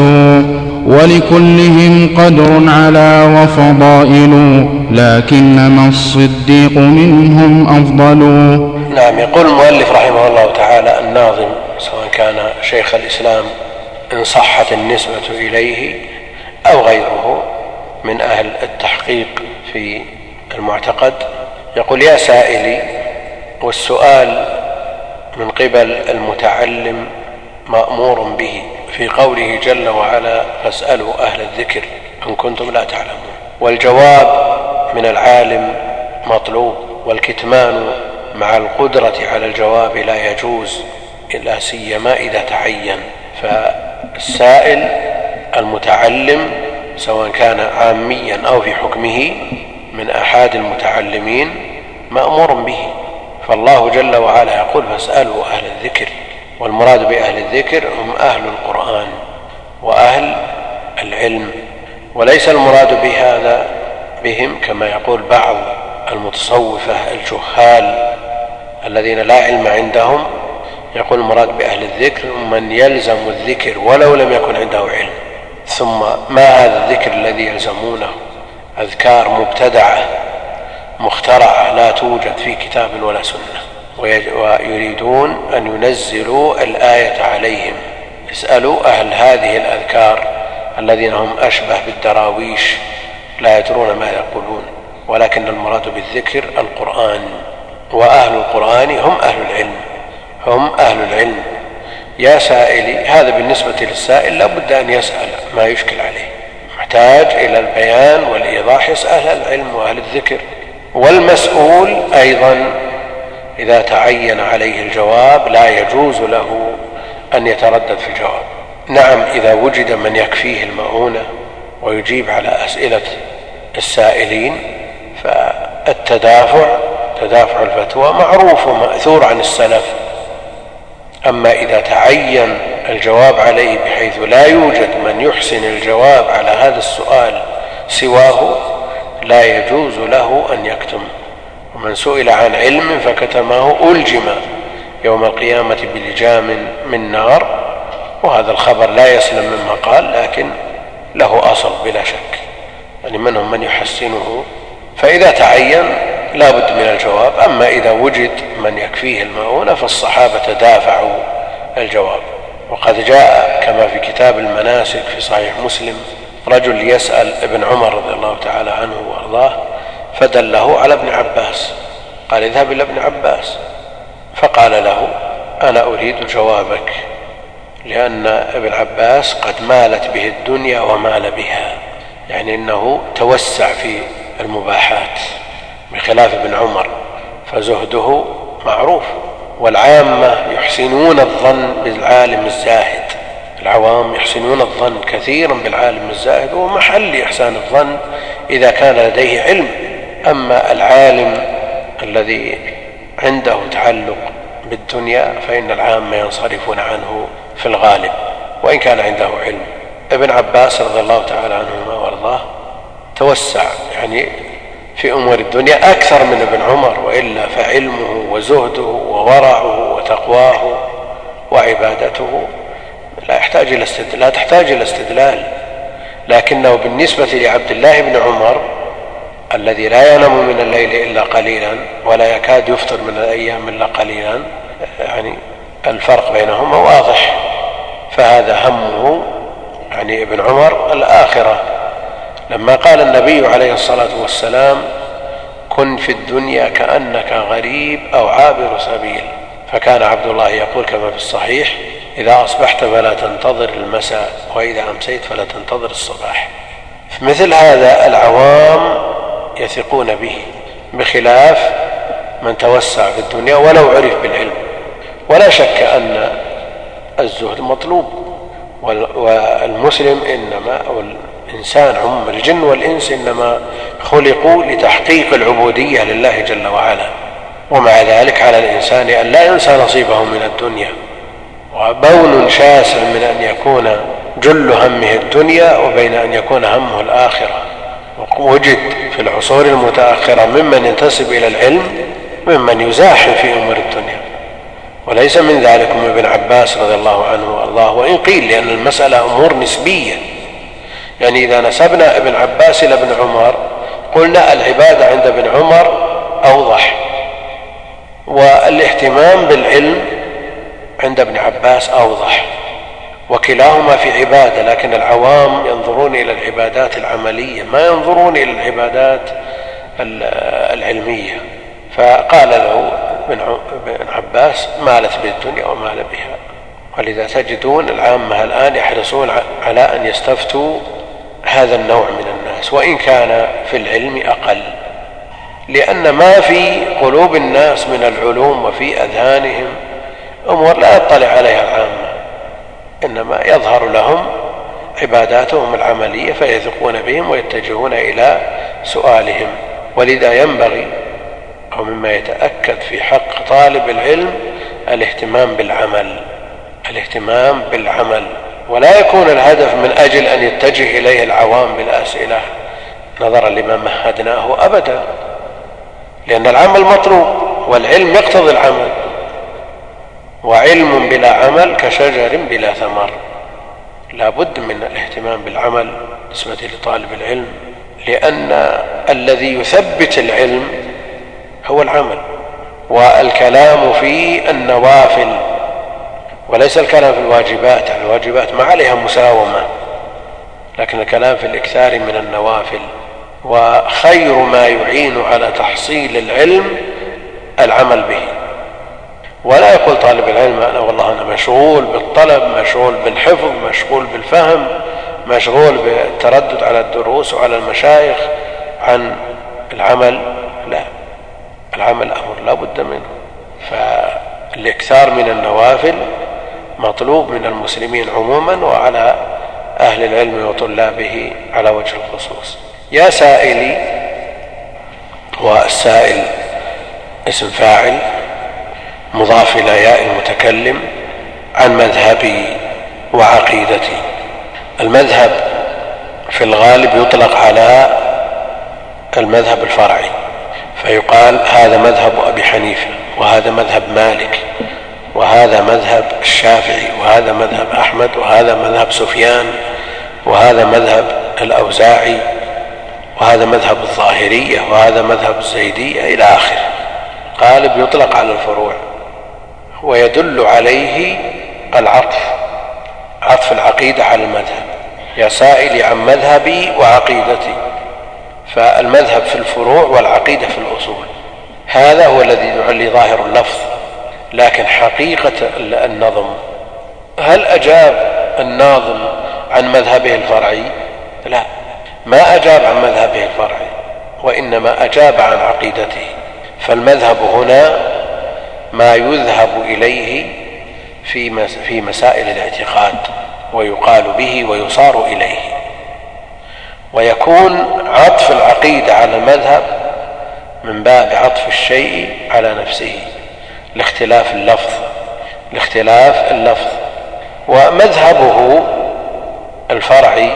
ولكلهم قدر على وفضائل لكنما الصديق منهم أفضل. نعم. يقول المؤلف رحمه الله تعالى الناظم، سواء كان شيخ الإسلام إن صحت النسبة إليه أو غيره من أهل التحقيق في المعتقد، يقول: يا سائلي. والسؤال من قبل المتعلم مأمور به في قوله جل وعلا: فاسألوا أهل الذكر إن كنتم لا تعلمون. والجواب من العالم مطلوب، والكتمان مع القدرة على الجواب لا يجوز، إلا سيما إذا تعين. فالسائل المتعلم سواء كان عاميا أو في حكمه من أحد المتعلمين مأمور به. فالله جل وعلا يقول: فاسألوا أهل الذكر، والمراد بأهل الذكر هم أهل القرآن وأهل العلم، وليس المراد بهذا بهم كما يقول بعض المتصوفة الجهال الذين لا علم عندهم، يقول المراد بأهل الذكر من يلزم الذكر ولو لم يكن عنده علم. ثم ما هذا الذكر الذي يلزمونه؟ أذكار مبتدعة مخترعة لا توجد في كتاب ولا سنة، ويريدون أن ينزلوا الآية عليهم. اسألوا أهل هذه الأذكار الذين هم أشبه بالدراويش لا يدرون ما يقولون، ولكن المراد بالذكر القرآن، وأهل القرآن هم أهل العلم، هم أهل العلم. يا سائلي، هذا بالنسبة للسائل لابد أن يسأل ما يشكل عليه، محتاج إلى البيان والإيضاح، يسأل أهل العلم وأهل الذكر. والمسؤول أيضا إذا تعين عليه الجواب لا يجوز له أن يتردد في الجواب. نعم، إذا وجد من يكفيه المؤونة ويجيب على أسئلة السائلين فالتدافع تدافع الفتوى معروف ومأثور عن السلف. أما إذا تعين الجواب عليه بحيث لا يوجد من يحسن الجواب على هذا السؤال سواه لا يجوز له أن يكتم. ومن سئل عن علم فكتمه ألجم يوم القيامة بلجام من نار. وهذا الخبر لا يسلم مما قال، لكن له أصل بلا شك، يعني منهم من يحسنه. فإذا تعين لا بد من الجواب. أما إذا وجد من يكفيه المؤونة فالصحابة دافعوا الجواب. وقد جاء كما في كتاب المناسك في صحيح مسلم رجل يسأل ابن عمر رضي الله تعالى عنه وارضاه، فدله على ابن عباس، قال اذهب إلى ابن عباس. فقال له أنا أريد جوابك، لأن ابن عباس قد مالت به الدنيا ومال بها، يعني إنه توسع في المباحات بخلاف ابن عمر، فزهده معروف. والعامة يحسنون الظن بالعالم الزاهد، العوام يحسنون الظن كثيرا بالعالم الزاهد، ومحل إحسان الظن إذا كان لديه علم. أما العالم الذي عنده تعلق بالدنيا فإن العامة ينصرفون عنه في الغالب وإن كان عنده علم. ابن عباس رضي الله تعالى عنهما وارضاه توسع يعني في أمور الدنيا أكثر من ابن عمر، وإلا فعلمه وزهده وورعه وتقواه وعبادته لا يحتاج إلى استدلال، لا تحتاج إلى استدلال. لكنه بالنسبة لعبد الله بن عمر الذي لا ينام من الليل إلا قليلا ولا يكاد يفطر من الأيام إلا قليلا، يعني الفرق بينهما واضح. فهذا همه يعني ابن عمر الآخرة. لما قال النبي عليه الصلاة والسلام كن في الدنيا كأنك غريب أو عابر سبيل، فكان عبد الله يقول كما في الصحيح إذا أصبحت فلا تنتظر المساء وإذا أمسيت فلا تنتظر الصباح. مثل هذا العوام يثقون به، بخلاف من توسع في الدنيا ولو عرف بالعلم. ولا شك أن الزهد مطلوب، والمسلم إنما أو الإنسان عموما الجن والإنس إنما خلقوا لتحقيق العبودية لله جل وعلا. ومع ذلك على الإنسان أن لا ينسى نصيبه من الدنيا، وبون شاسع من أن يكون جل همه الدنيا وبين أن يكون همه الآخرة. ووجد في العصور المتأخرة ممن ينتسب إلى العلم ممن يزاحم في أمور الدنيا، وليس من ذلكم ابن عباس رضي الله عنه وارضاه، وإن قيل لأن المسألة أمور نسبية. يعني إذا نسبنا ابن عباس إلى ابن عمر قلنا العبادة عند ابن عمر أوضح، والاهتمام بالعلم عند ابن عباس أوضح، وكلاهما في عبادة. لكن العوام ينظرون إلى العبادات العملية ما ينظرون إلى العبادات العلمية. فقال له ابن عباس مالت بالدنيا ومال بها. ولذا تجدون العامة الآن يحرصون على أن يستفتوا هذا النوع من الناس وإن كان في العلم أقل، لأن ما في قلوب الناس من العلوم وفي أذهانهم أمور لا يطلع عليها العامة، إنما يظهر لهم عباداتهم العملية فيثقون بهم ويتجهون إلى سؤالهم. ولذا ينبغي أو مما يتأكد في حق طالب العلم الاهتمام بالعمل، الاهتمام بالعمل، ولا يكون الهدف من أجل أن يتجه إليه العوام بالأسئلة نظرا لما مهدناه أبدا، لأن العمل مطلوب والعلم يقتضي العمل، وعلم بلا عمل كشجر بلا ثمر. لا بد من الاهتمام بالعمل بالنسبة لطالب العلم، لأن الذي يثبت العلم هو العمل، والكلام في النوافل وليس الكلام في الواجبات. الواجبات ما عليها مساومة، لكن الكلام في الإكثار من النوافل. وخير ما يعين على تحصيل العلم العمل به. ولا يقول طالب العلم أنا والله أنا مشغول بالطلب، مشغول بالحفظ، مشغول بالفهم، مشغول بالتردد على الدروس وعلى المشايخ عن العمل. لا، العمل أمر لا بد منه. فالإكثار من النوافل مطلوب من المسلمين عموما، وعلى أهل العلم وطلابه على وجه الخصوص. يا سائلي، والسائل اسم فاعل مضاف إلى ياء المتكلم، عن مذهبي وعقيدتي. المذهب في الغالب يطلق على المذهب الفرعي، فيقال هذا مذهب أبي حنيفة، وهذا مذهب مالك، وهذا مذهب الشافعي، وهذا مذهب أحمد، وهذا مذهب سفيان، وهذا مذهب الأوزاعي، وهذا مذهب الظاهرية، وهذا مذهب الزيدية إلى آخره. غالب يطلق على الفروع، ويدل عليه العطف، عطف العقيدة على المذهب. يا سائلي عن مذهبي وعقيدتي، فالمذهب في الفروع والعقيدة في الأصول. هذا هو الذي يعلي ظاهر اللفظ. لكن حقيقة النظم، هل أجاب الناظم عن مذهبه الفرعي؟ لا، ما أجاب عن مذهبه الفرعي، وإنما أجاب عن عقيدته. فالمذهب هنا ما يذهب إليه في مسائل الاعتقاد، ويقال به ويصار إليه. ويكون عطف العقيدة على المذهب من باب عطف الشيء على نفسه لاختلاف اللفظ لاختلاف اللفظ ومذهبه الفرعي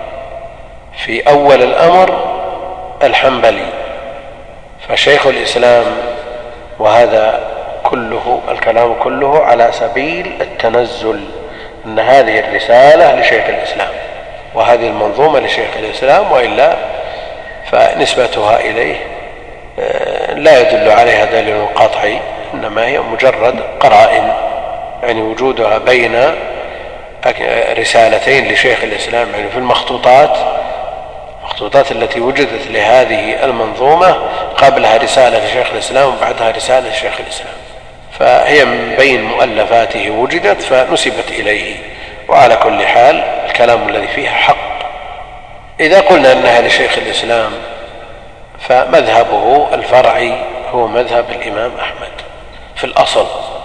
في أول الأمر الحنبلي. فشيخ الإسلام، وهذا كله الكلام كله على سبيل التنزل، أن هذه الرسالة لشيخ الإسلام وهذه المنظومة لشيخ الإسلام، وإلا فنسبتها إليه لا يدل عليها دليل قطعي، إنما هي مجرد قرائن، يعني وجودها بين رسالتين لشيخ الإسلام، يعني في المخطوطات المخطوطات التي وجدت لهذه المنظومة قبلها رسالة لشيخ الإسلام وبعدها رسالة لشيخ الإسلام، فهي من بين مؤلفاته وجدت فنسبت إليه. وعلى كل حال الكلام الذي فيها حق. إذا قلنا أنها لشيخ الإسلام فمذهبه الفرعي هو مذهب الإمام أحمد في الأصل،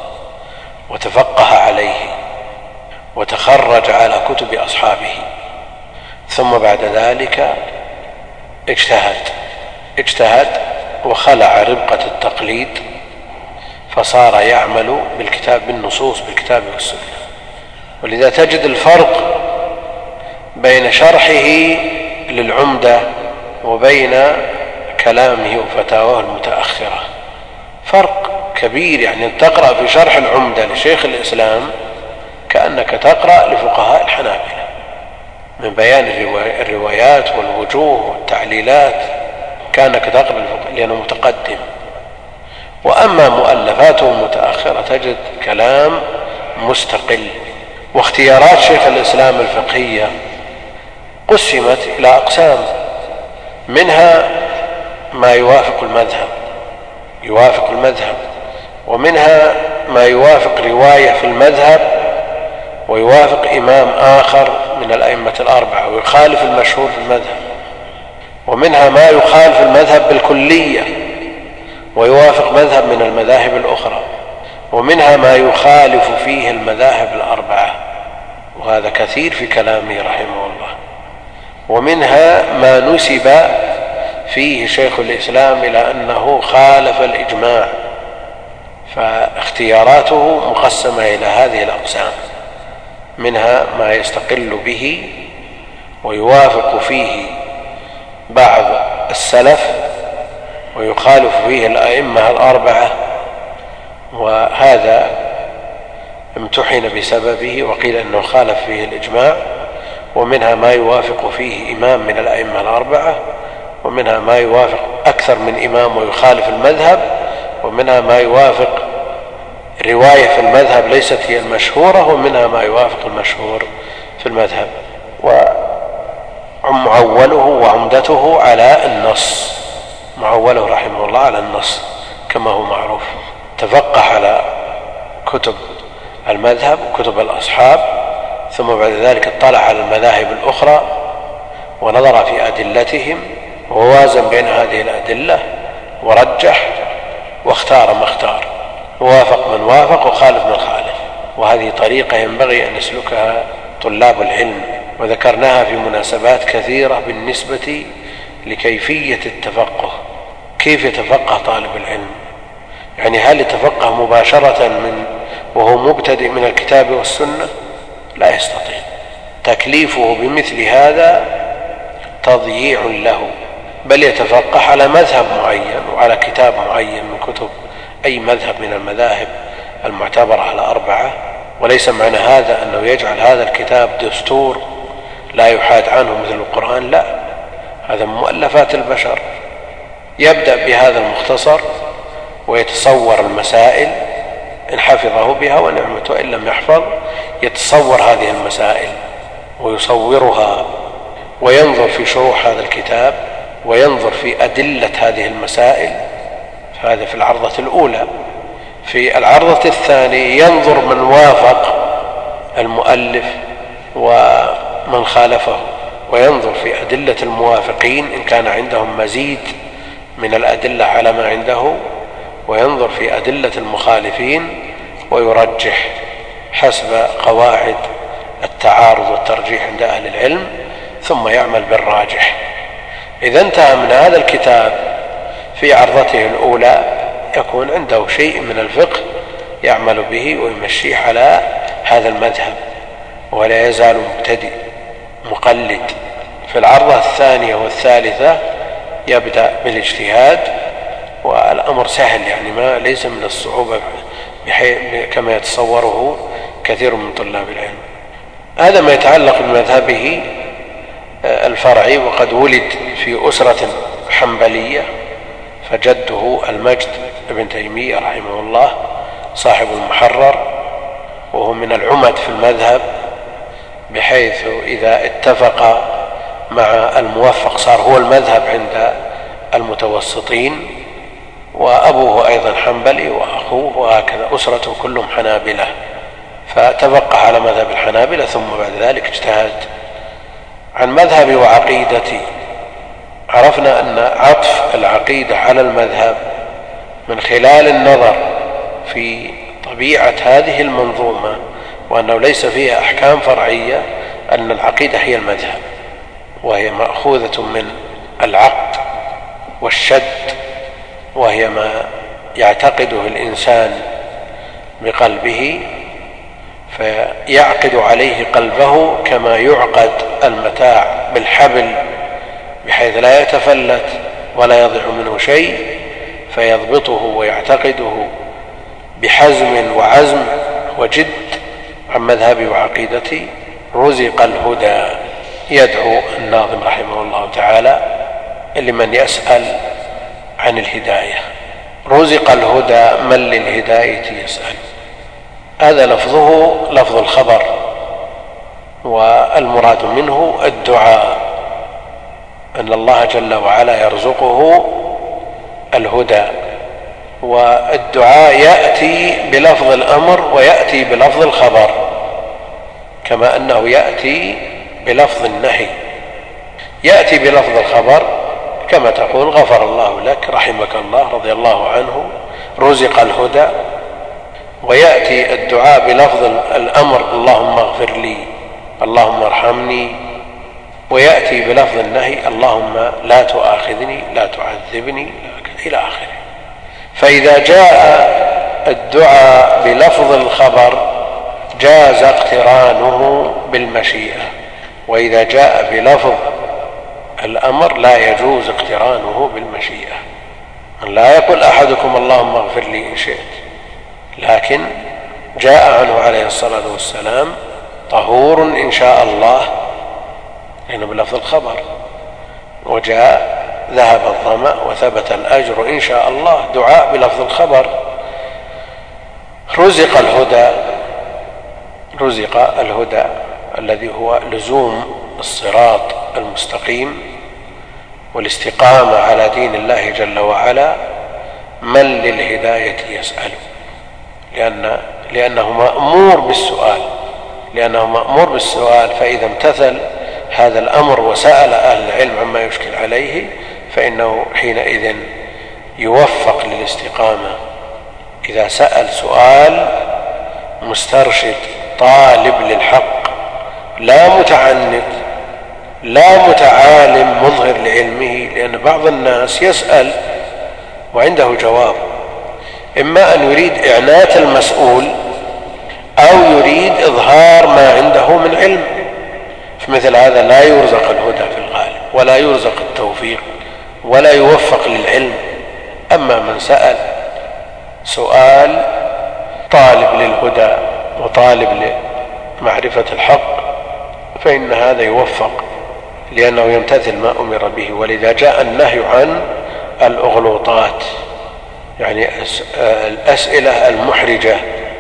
وتفقه عليه وتخرج على كتب أصحابه، ثم بعد ذلك اجتهد اجتهد وخلع ربقة التقليد، فصار يعمل بالكتاب بالنصوص بالكتاب والسنة. ولذا تجد الفرق بين شرحه للعمدة وبين كلامه وفتاواه المتأخرة فرق كبير. يعني تقرأ في شرح العمدة لشيخ الإسلام كأنك تقرأ لفقهاء الحنابلة من بيان الروايات والوجوه والتعليلات، كأنك تقرأ لأنه متقدم. وأما مؤلفاته المتأخرة تجد كلام مستقل. واختيارات شيخ الإسلام الفقهية قسمت إلى أقسام، منها ما يوافق المذهب يوافق المذهب ومنها ما يوافق رواية في المذهب ويوافق إمام آخر من الأئمة الأربعة ويخالف المشهور في المذهب، ومنها ما يخالف المذهب بالكلية ويوافق مذهب من المذاهب الأخرى، ومنها ما يخالف فيه المذاهب الأربعة، وهذا كثير في كلامه رحمه الله، ومنها ما نسب فيه شيخ الإسلام إلى أنه خالف الإجماع. فاختياراته مقسمة إلى هذه الأقسام، منها ما يستقل به ويوافق فيه بعض السلف ويخالف فيه الأئمة الأربعة وهذا امتحن بسببه وقيل أنه خالف فيه الإجماع، ومنها ما يوافق فيه إمام من الأئمة الأربعة، ومنها ما يوافق أكثر من إمام ويخالف المذهب، ومنها ما يوافق رواية في المذهب ليست هي المشهورة، ومنها ما يوافق المشهور في المذهب. ومعوله وعمدته على النص، معوله رحمه الله على النص كما هو معروف، تفقه على كتب المذهب وكتب الأصحاب، ثم بعد ذلك اطلع على المذاهب الأخرى ونظر في أدلتهم ووازن بين هذه الأدلة ورجح واختار ما اختار، ووافق من وافق وخالف من خالف. وهذه طريقة ينبغي أن يسلكها طلاب العلم، وذكرناها في مناسبات كثيرة بالنسبة لكيفية التفقه. كيف يتفقه طالب العلم؟ يعني هل يتفقه مباشرة من وهو مبتدئ من الكتاب والسنة؟ لا يستطيع. تكليفه بمثل هذا تضييع له، بل يتفقه على مذهب معين وعلى كتاب معين من كتب أي مذهب من المذاهب المعتبرة على أربعة. وليس معنى هذا أنه يجعل هذا الكتاب دستور لا يحاد عنه مثل القرآن، لا، هذا مؤلفات البشر. يبدأ بهذا المختصر ويتصور المسائل، إن حفظه بها ونعمته، وإن لم يحفظ يتصور هذه المسائل ويصورها، وينظر في شروح هذا الكتاب وينظر في أدلة هذه المسائل. هذا في العرضة الأولى. في العرضة الثانية ينظر من وافق المؤلف ومن خالفه، وينظر في أدلة الموافقين إن كان عندهم مزيد من الأدلة على ما عنده، وينظر في أدلة المخالفين ويرجح حسب قواعد التعارض والترجيح عند أهل العلم، ثم يعمل بالراجح. إذا انتهى من هذا الكتاب في عرضته الأولى يكون عنده شيء من الفقه يعمل به ويمشيه على هذا المذهب، ولا يزال مبتدئ مقلد. في العرضة الثانية والثالثة يبدأ بالاجتهاد، والأمر سهل، يعني ما ليس من الصعوبة كما يتصوره كثير من طلاب العلم. هذا ما يتعلق بمذهبه الفرعي. وقد ولد في أسرة حنبلية، فجده المجد ابن تيمية رحمه الله صاحب المحرر، وهو من العمد في المذهب، بحيث إذا اتفق مع الموفق صار هو المذهب عند المتوسطين. وأبوه أيضا حنبلي وأخوه، وهكذا أسرته كلهم حنابلة، فتفقه على مذهب الحنابلة ثم بعد ذلك اجتهد. عن مذهبي وعقيدتي عرفنا أن عطف العقيدة على المذهب من خلال النظر في طبيعة هذه المنظومة، وأنه ليس فيها أحكام فرعية، أن العقيدة هي المذهب، وهي مأخوذة من العقد والشد، وهي ما يعتقده الإنسان بقلبه فيعقد عليه قلبه كما يعقد المتاع بالحبل، بحيث لا يتفلت ولا يضيع منه شيء، فيضبطه ويعتقده بحزم وعزم وجد. عن مذهبي وعقيدتي رزق الهدى. يدعو الناظم رحمه الله تعالى لمن يسأل عن الهداية. رزق الهدى من للهداية يسأل. هذا لفظه لفظ الخبر، والمراد منه الدعاء، أن الله جل وعلا يرزقه الهدى. والدعاء يأتي بلفظ الأمر ويأتي بلفظ الخبر، كما أنه يأتي بلفظ النهي. يأتي بلفظ الخبر كما تقول غفر الله لك، رحمك الله، رضي الله عنه، رزق الهدى. ويأتي الدعاء بلفظ الأمر اللهم اغفر لي، اللهم ارحمني. ويأتي بلفظ النهي اللهم لا تؤاخذني، لا تعذبني، إلى آخره. فإذا جاء الدعاء بلفظ الخبر جاز اقترانه بالمشيئة، وإذا جاء بلفظ الأمر لا يجوز اقترانه بالمشيئة. لا يقول أحدكم اللهم اغفر لي إن شئت، لكن جاء عنه عليه الصلاة والسلام طهور إن شاء الله، لأنه بلفظ الخبر، وجاء ذهب الظمأ وثبت الأجر إن شاء الله، دعاء بلفظ الخبر. رزق الهدى، رزق الهدى الذي هو لزوم الصراط المستقيم والاستقامة على دين الله جل وعلا. من للهداية يسأل، لأن لأنه مأمور بالسؤال، لأنه مأمور بالسؤال فإذا امتثل هذا الأمر وسأل أهل العلم عما يشكل عليه فإنه حينئذ يوفق للاستقامة. إذا سأل سؤال مسترشد طالب للحق، لا متعنت، لا متعالم مظهر لعلمه، لأن بعض الناس يسأل وعنده جواب، إما أن يريد إعنات المسؤول أو يريد إظهار ما عنده من علم، فمثل هذا لا يرزق الهدى في الغالب، ولا يرزق التوفيق، ولا يوفق للعلم. أما من سأل سؤال طالب للهدى وطالب لمعرفة الحق فإن هذا يوفق، لأنه يمتثل ما أمر به. ولذا جاء النهي عن الأغلوطات، يعني الأسئلة المحرجة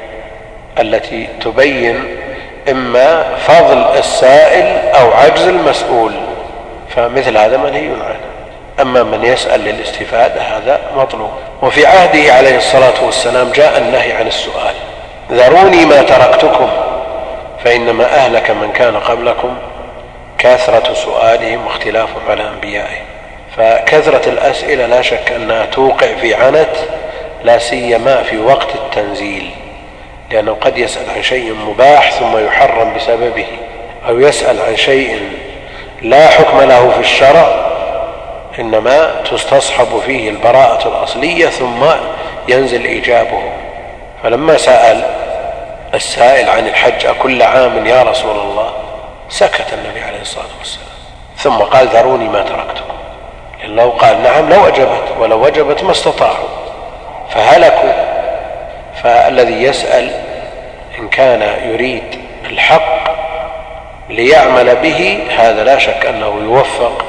التي تبين إما فضل السائل أو عجز المسؤول، فمثل هذا منهي عنه. أما من يسأل للاستفادة هذا مطلوب. وفي عهده عليه الصلاة والسلام جاء النهي عن السؤال: ذروني ما تركتكم فإنما أهلك من كان قبلكم كثرة سؤالهم واختلافهم على أنبيائهم. فكثرة الأسئلة لا شك أنها توقع في عنت، لا سيما في وقت التنزيل، لأنه قد يسأل عن شيء مباح ثم يحرم بسببه، أو يسأل عن شيء لا حكم له في الشرع إنما تستصحب فيه البراءة الأصلية ثم ينزل إيجابه. فلما سأل السائل عن الحج أكل عام يا رسول الله، سكت النبي عليه الصلاة والسلام ثم قال: ذروني ما تركتكم. لأن لو قال نعم لو وجبت، ولو وجبت ما استطاعوا فهلكوا. فالذي يسأل إن كان يريد الحق ليعمل به هذا لا شك أنه يوفق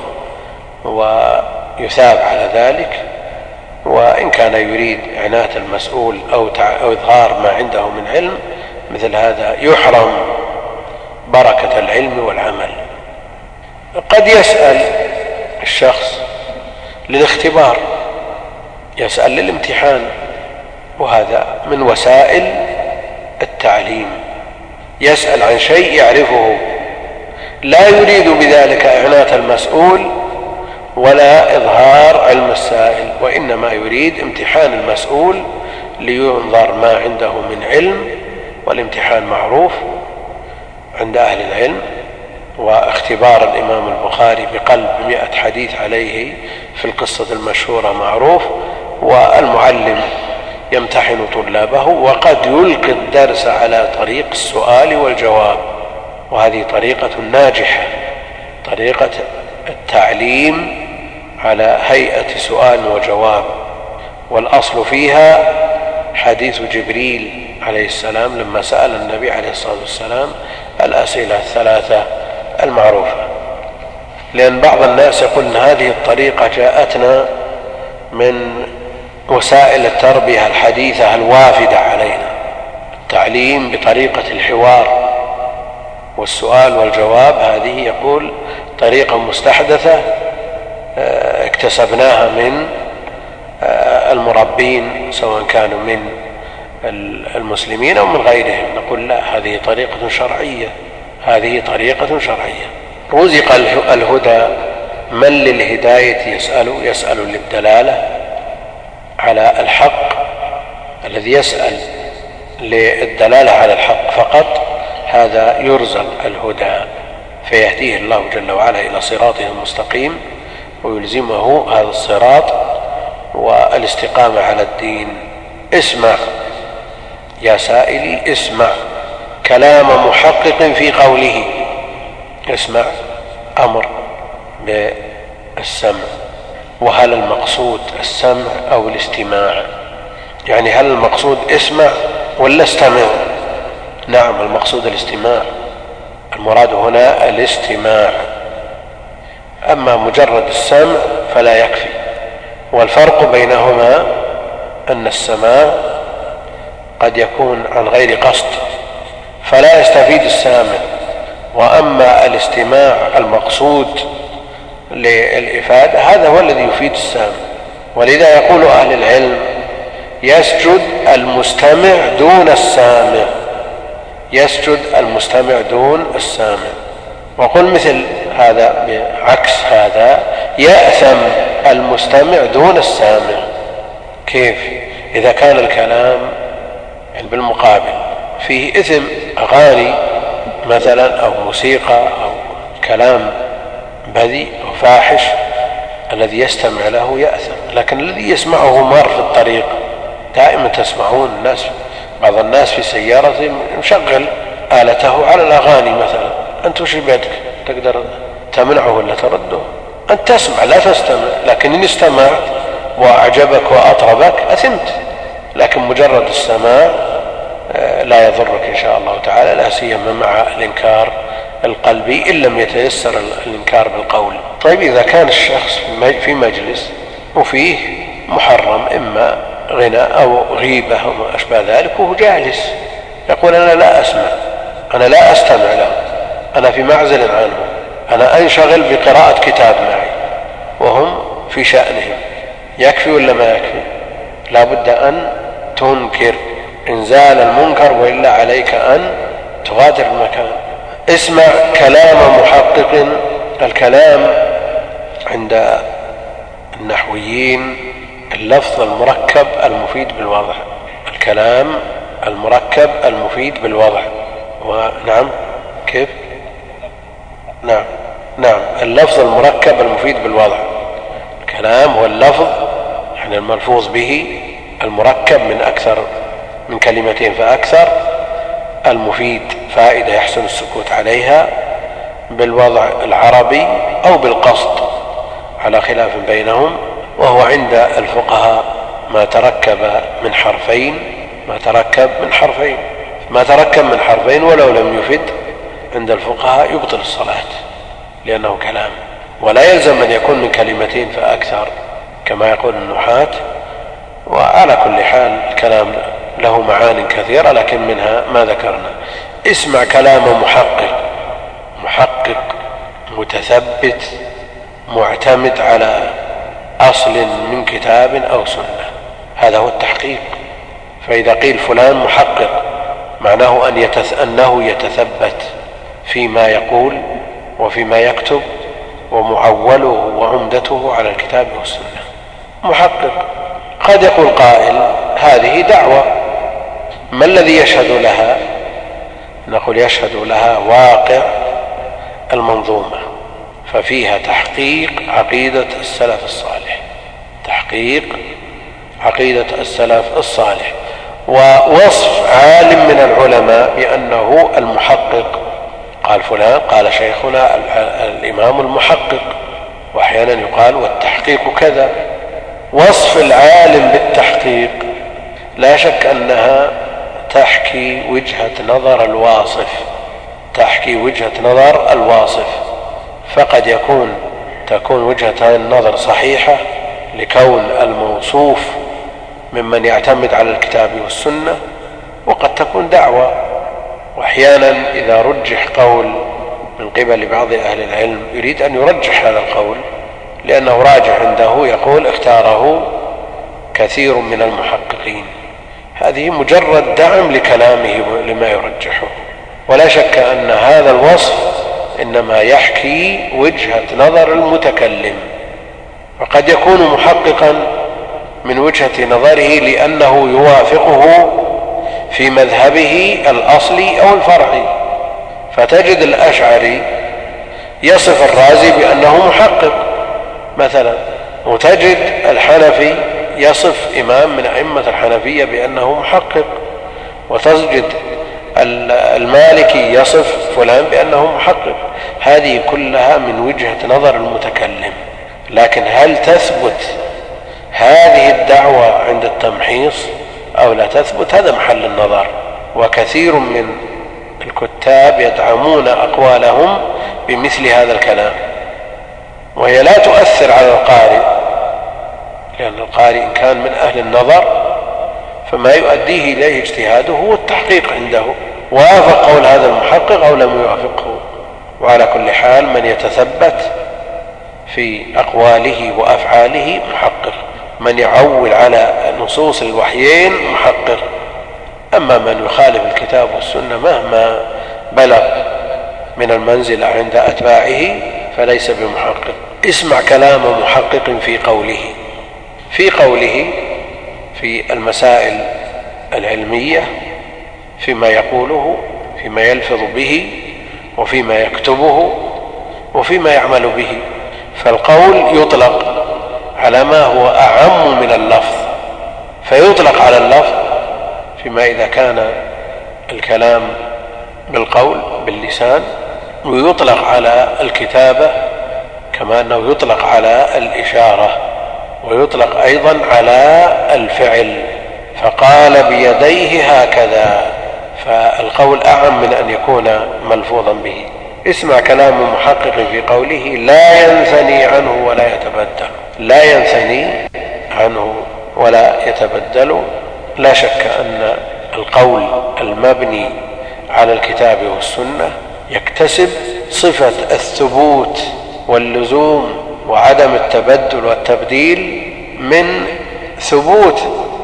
ويثاب على ذلك. وإن كان يريد عناية المسؤول أو إظهار ما عنده من علم مثل هذا يحرم بركة العلم والعمل. قد يسأل الشخص للاختبار، يسأل للامتحان، وهذا من وسائل التعليم. يسأل عن شيء يعرفه، لا يريد بذلك إعناية المسؤول ولا إظهار علم السائل، وإنما يريد امتحان المسؤول لينظر ما عنده من علم، والامتحان معروف عند أهل العلم. واختبار الإمام البخاري بقلب مئة حديث عليه في القصة المشهورة معروف. والمعلم يمتحن طلابه وقد يلقي الدرس على طريق السؤال والجواب، وهذه طريقة ناجحة، طريقة التعليم على هيئة سؤال وجواب. والأصل فيها حديث جبريل عليه السلام لما سأل النبي عليه الصلاة والسلام الأسئلة الثلاثة المعروفة. لأن بعض الناس يقول أن هذه الطريقة جاءتنا من وسائل التربية الحديثة الوافدة علينا، التعليم بطريقة الحوار والسؤال والجواب، هذه يقول طريقة مستحدثة اكتسبناها من المربين سواء كانوا من المسلمين أو من غيرهم. نقول لا، هذه طريقة شرعية، هذه طريقة شرعية. رزق الهدى. من للهداية يسأل؟ يسأل للدلالة على الحق. الذي يسأل للدلالة على الحق فقط هذا يرزق الهدى، فيهديه الله جل وعلا إلى صراطه المستقيم ويلزمه هذا الصراط والاستقامة على الدين. اسمع يا سائلي، اسمع كلام محقق في قوله. اسمع أمر بالسمع. وهل المقصود السمع أو الاستماع؟ يعني هل المقصود اسمع ولا استمع؟ نعم، المقصود الاستماع، المراد هنا الاستماع، أما مجرد السمع فلا يكفي. والفرق بينهما أن السماع قد يكون عن غير قصد فلا يستفيد السامع، وأما الاستماع المقصود للإفادة هذا هو الذي يفيد السامع. ولذا يقول أهل العلم يسجد المستمع دون السامع، يسجد المستمع دون السامع. وقل مثل هذا بعكس هذا يأثم المستمع دون السامع. كيف؟ إذا كان الكلام بالمقابل فيه إثم، أغاني مثلا أو موسيقى أو كلام بذيء أو فاحش، الذي يستمع له يأثم، لكن الذي يسمعه مار في الطريق، دائما تسمعون الناس، بعض الناس في سيارة مشغل آلته على الأغاني مثلا، أنت وش بيدك؟ تقدر تمنعه ولا ترده؟ أنت تسمع لا تستمع، لكن إن استمعت وأعجبك وأطربك أثمت. لكن مجرد السماع لا يضرك إن شاء الله تعالى، لا سيما مع الإنكار القلبي إن لم يتيسر الإنكار بالقول. طيب إذا كان الشخص في مجلس وفيه محرم، إما غنى أو غيبة أو ما أشبه ذلك، وهو جالس يقول أنا لا أسمع، أنا لا أستمع له، أنا في معزل عنه، أنا أنشغل بقراءة كتاب معي، وهم في شأنهم، يكفي ولا ما يكفي؟ لا بد أن تنكر إنزال المنكر، وإلا عليك أن تغادر المكان. اسمع كلام محقق. الكلام عند النحويين اللفظ المركب المفيد بالوضع، الكلام المركب المفيد بالوضع. ونعم كيف؟ نعم نعم اللفظ المركب المفيد بالوضع. الكلام هو اللفظ يعني الملفوظ به المركب من أكثر من كلمتين فأكثر، المفيد فائدة يحسن السكوت عليها بالوضع العربي أو بالقصد على خلاف بينهم. وهو عند الفقهاء ما تركب من حرفين، ما تركب من حرفين ما تركب من حرفين ولو لم يفد عند الفقهاء يبطل الصلاة، لأنه كلام. ولا يلزم أن يكون من كلمتين فأكثر كما يقول النحاة. وعلى كل حال الكلام له معان كثيرة، لكن منها ما ذكرنا. اسمع كلام محقق، محقق متثبت معتمد على أصل من كتاب أو سنة، هذا هو التحقيق. فإذا قيل فلان محقق معناه أن يتث... أنه يتثبت فيما يقول وفيما يكتب، ومعوله وعمدته على الكتاب والسنة. محقق. قد يقول قائل هذه دعوة، ما الذي يشهد لها؟ نقول يشهد لها واقع المنظومة، ففيها تحقيق عقيدة السلف الصالح، تحقيق عقيدة السلف الصالح، ووصف عالم من العلماء بأنه المحقق. قال فلان، قال شيخنا الإمام المحقق، وأحيانا يقال والتحقيق كذا. وصف العالم بالتحقيق لا شك أنها تحكي وجهة نظر الواصف، تحكي وجهة نظر الواصف. فقد يكون تكون وجهة النظر صحيحة لكون الموصوف ممن يعتمد على الكتاب والسنة، وقد تكون دعوة. وأحيانا إذا رجح قول من قبل بعض أهل العلم يريد أن يرجح هذا القول لأنه راجح عنده، يقول اختاره كثير من المحققين، هذه مجرد دعم لكلامه لما يرجحه. ولا شك أن هذا الوصف إنما يحكي وجهة نظر المتكلم، وقد يكون محققا من وجهة نظره لأنه يوافقه في مذهبه الأصلي أو الفرعي. فتجد الأشعري يصف الرازي بأنه محقق مثلا، وتجد الحنفي يصف إمام من أئمة الحنفية بأنه محقق، وتجد المالكي يصف فلان بأنه محقق. هذه كلها من وجهة نظر المتكلم. لكن هل تثبت هذه الدعوة عند التمحيص؟ أو لا تثبت، هذا محل النظر. وكثير من الكتاب يدعمون أقوالهم بمثل هذا الكلام، وهي لا تؤثر على القارئ، لأن القارئ إن كان من أهل النظر فما يؤديه إليه اجتهاده هو التحقيق عنده، وافق قول هذا المحقق أو لم يوافقه. وعلى كل حال من يتثبت في أقواله وأفعاله محقق، من يعول على نصوص الوحيين محقق. أما من يخالف الكتاب والسنة مهما بلغ من المنزلة عند أتباعه فليس بمحقق. اسمع كلام محقق في قوله في قوله في المسائل العلمية، فيما يقوله، فيما يلفظ به، وفيما يكتبه، وفيما يعمل به. فالقول يطلق على ما هو أعم من اللفظ، فيطلق على اللفظ فيما إذا كان الكلام بالقول باللسان، ويطلق على الكتابة كما أنه يطلق على الإشارة، ويطلق أيضا على الفعل، فقال بيديه هكذا، فالقول أعم من أن يكون ملفوظا به. اسمع كلام محقق في قوله لا ينثني عنه ولا يتبدل. لا ينثني عنه ولا يتبدل، لا شك أن القول المبني على الكتاب والسنة يكتسب صفة الثبوت واللزوم وعدم التبدل والتبديل من ثبوت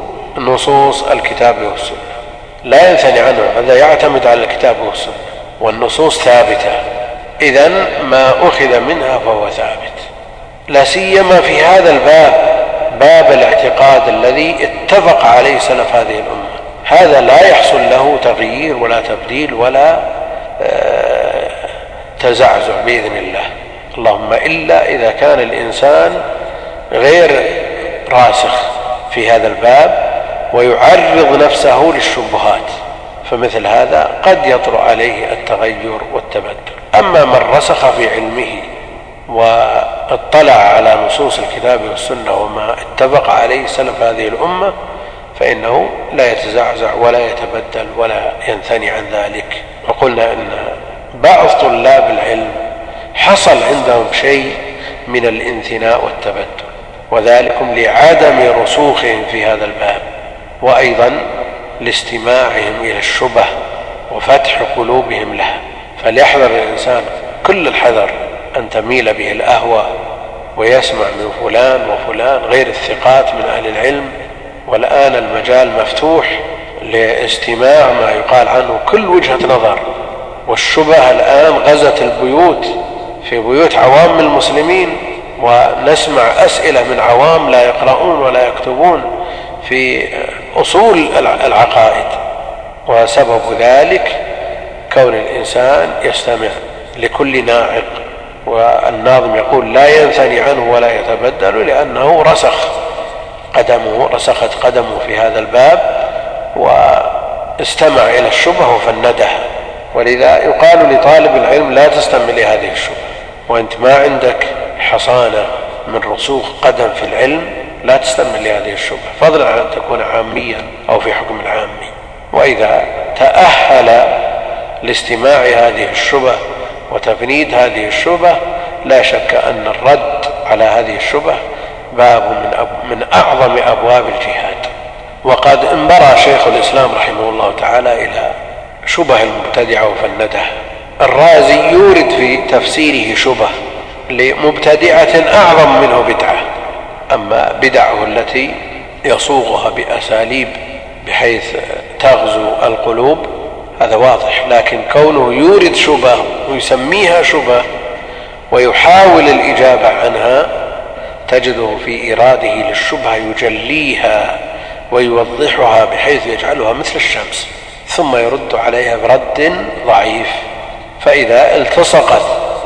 نصوص الكتاب والسنة. لا ينثني عنه، هذا يعتمد على الكتاب والسنة والنصوص ثابتة، إذن ما أخذ منها فهو ثابت. لا سيما في هذا الباب، باب الاعتقاد الذي اتفق عليه سلف هذه الأمة، هذا لا يحصل له تغيير ولا تبديل ولا تزعزع بإذن الله، اللهم إلا إذا كان الإنسان غير راسخ في هذا الباب ويعرض نفسه للشبهات، فمثل هذا قد يطرأ عليه التغير والتبدل. أما من رسخ في علمه واطلع على نصوص الكتاب والسنة وما اتفق عليه سلف هذه الأمة فإنه لا يتزعزع ولا يتبدل ولا ينثني عن ذلك. وقلنا أن بعض طلاب العلم حصل عندهم شيء من الانثناء والتبدل، وذلكم لعدم رسوخهم في هذا الباب، وأيضا لاستماعهم إلى الشبه وفتح قلوبهم لها. فليحذر الإنسان كل الحذر أن تميل به الأهوى ويسمع من فلان وفلان غير الثقات من أهل العلم. والآن المجال مفتوح لاستماع ما يقال عنه كل وجهة نظر، والشبه الآن غزت البيوت في بيوت عوام المسلمين، ونسمع أسئلة من عوام لا يقرؤون ولا يكتبون في أصول العقائد. وسبب ذلك كون الإنسان يستمع لكل ناعق، والناظم يقول لا ينثني عنه ولا يتبدل، لأنه رسخ قدمه رسخت قدمه في هذا الباب واستمع إلى الشبه وفندها. ولذا يقال لطالب العلم لا تستمع لهذه الشبه، وأنت ما عندك حصانة من رسوخ قدم في العلم لا تستمع لهذه الشبه، فضلا عن أن تكون عاميا أو في حكم العامي. وإذا تأهل لاستماع هذه الشبه وتفنيد هذه الشبه لا شك أن الرد على هذه الشبه باب من, أب من أعظم أبواب الجهاد. وقد انبرى شيخ الإسلام رحمه الله تعالى إلى شبه المبتدعة وفندها. الرازي يورد في تفسيره شبه لمبتدعة أعظم منه بدعة، أما بدعه التي يصوغها بأساليب بحيث تغزو القلوب هذا واضح، لكن كونه يورد شبه ويسميها شبه ويحاول الإجابة عنها تجده في إراده للشبهة يجليها ويوضحها بحيث يجعلها مثل الشمس، ثم يرد عليها برد ضعيف. فإذا التصقت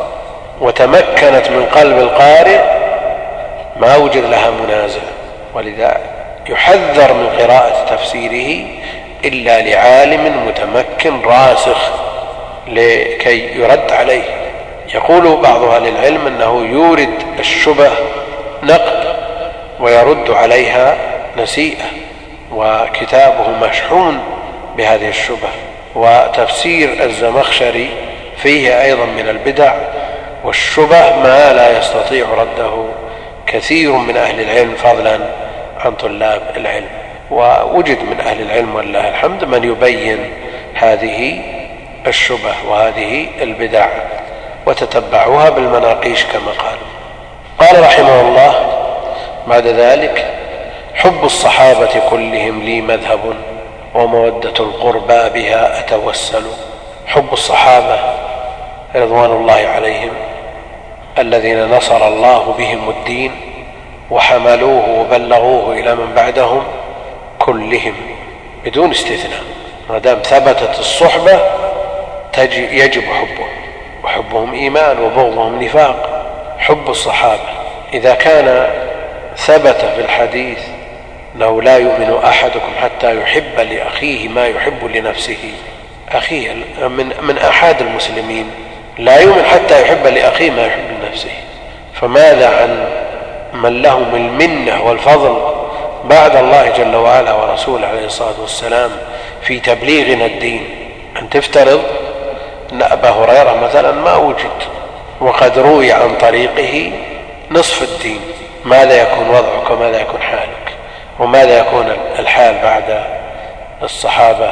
وتمكنت من قلب القارئ ما وجد لها منازع. ولذا يحذر من قراءة تفسيره إلا لعالم متمكن راسخ لكي يرد عليه. يقول بعض أهل العلم أنه يورد الشبه نقد ويرد عليها نسيئة، وكتابه مشحون بهذه الشبه. وتفسير الزمخشري فيه أيضا من البدع والشبه ما لا يستطيع رده كثير من أهل العلم فضلا عن طلاب العلم. ووجد من أهل العلم ولله الحمد من يبين هذه الشبه وهذه البدع وتتبعوها بالمناقيش كما قالوا. قال رحمه الله بعد ذلك: حب الصحابة كلهم لي مذهب ومودة القربى بها أتوسل. حب الصحابة رضوان الله عليهم الذين نصر الله بهم الدين وحملوه وبلغوه إلى من بعدهم كلهم بدون استثناء، ما دام ثبتت الصحبة يجب حبهم، وحبهم إيمان وبغضهم نفاق. حب الصحابة إذا كان ثبت في الحديث أنه لا يؤمن أحدكم حتى يحب لأخيه ما يحب لنفسه، أخيه من, من أحد المسلمين لا يؤمن حتى يحب لأخيه ما يحب لنفسه، فماذا عن من لهم المنة والفضل بعد الله جل وعلا ورسوله عليه الصلاة والسلام في تبليغنا الدين؟ أن تفترض أن أبا هريرة مثلا ما وجد وقد روي عن طريقه نصف الدين، ماذا يكون وضعك وماذا يكون حالك؟ وماذا يكون الحال بعد الصحابة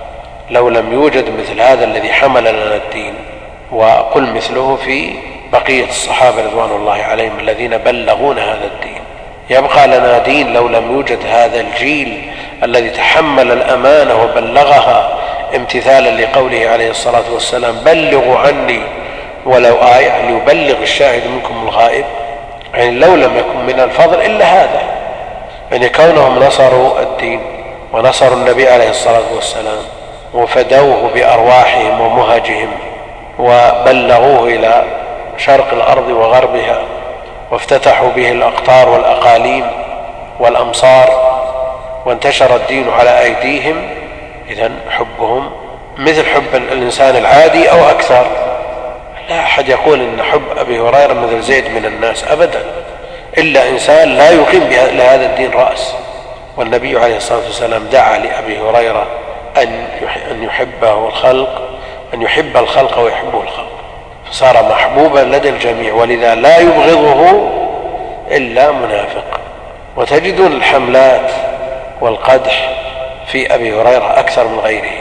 لو لم يوجد مثل هذا الذي حمل لنا الدين؟ وقل مثله في بقية الصحابة رضوان الله عليهم الذين بلغون هذا الدين. يبقى لنا دين لو لم يوجد هذا الجيل الذي تحمل الأمانة وبلغها امتثالا لقوله عليه الصلاة والسلام: بلغوا عني ولو آية، ليبلغ الشاهد منكم الغائب. يعني لو لم يكن من الفضل إلا هذا، يعني كونهم نصروا الدين ونصروا النبي عليه الصلاة والسلام وفدوه بأرواحهم ومهجهم وبلغوه إلى شرق الأرض وغربها وافتتحوا به الأقطار والأقاليم والأمصار وانتشر الدين على أيديهم. إذن حبهم مثل حب الإنسان العادي أو أكثر. لا أحد يقول إن حب أبي هريرة مثل زيد من الناس أبدا، إلا إنسان لا يقيم لهذا الدين رأس. والنبي عليه الصلاة والسلام دعا لأبي هريرة أن يحبه الخلق، أن يحب الخلق ويحبه الخلق، فصار محبوبا لدى الجميع، ولذا لا يبغضه إلا منافق. وتجدون الحملات والقدح في أبي هريرة أكثر من غيره،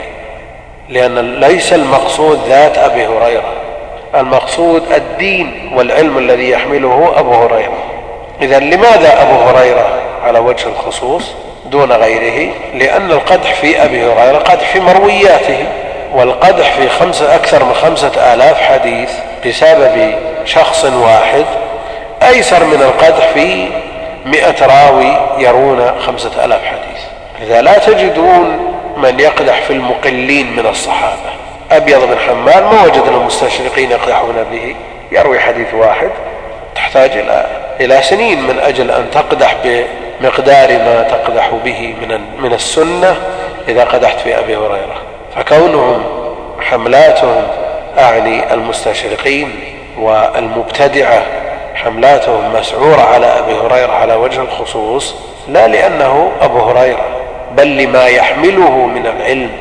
لأن ليس المقصود ذات أبي هريرة، المقصود الدين والعلم الذي يحمله أبو هريرة. إذن لماذا أبو هريرة على وجه الخصوص دون غيره؟ لأن القدح في أبي هريرة قدح في مروياته، والقدح في خمسة أكثر من خمسة آلاف حديث بسبب شخص واحد أيسر من القدح في مئة راوي يرون خمسة آلاف حديث. إذا لا تجدون من يقدح في المقلين من الصحابة. أبيض بن حمال ما وجدنا المستشرقين يقدحون به، يروي حديث واحد، تحتاج إلى إلى سنين من أجل أن تقدح بمقدار ما تقدح به من من السنة إذا قدحت في أبي هريرة. فكونهم حملاتهم، أعني المستشرقين والمبتدعة، حملاتهم مسعورة على أبي هريرة على وجه الخصوص، لا لأنه أبو هريرة، بل لما يحمله من العلم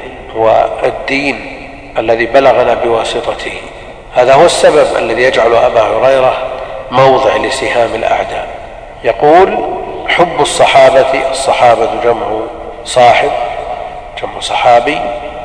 والدين الذي بلغنا بواسطته. هذا هو السبب الذي يجعل أبا هريرة موضع لسهام الأعداء. يقول: حب الصحابة، الصحابة جمع صاحب، جمع صحابي،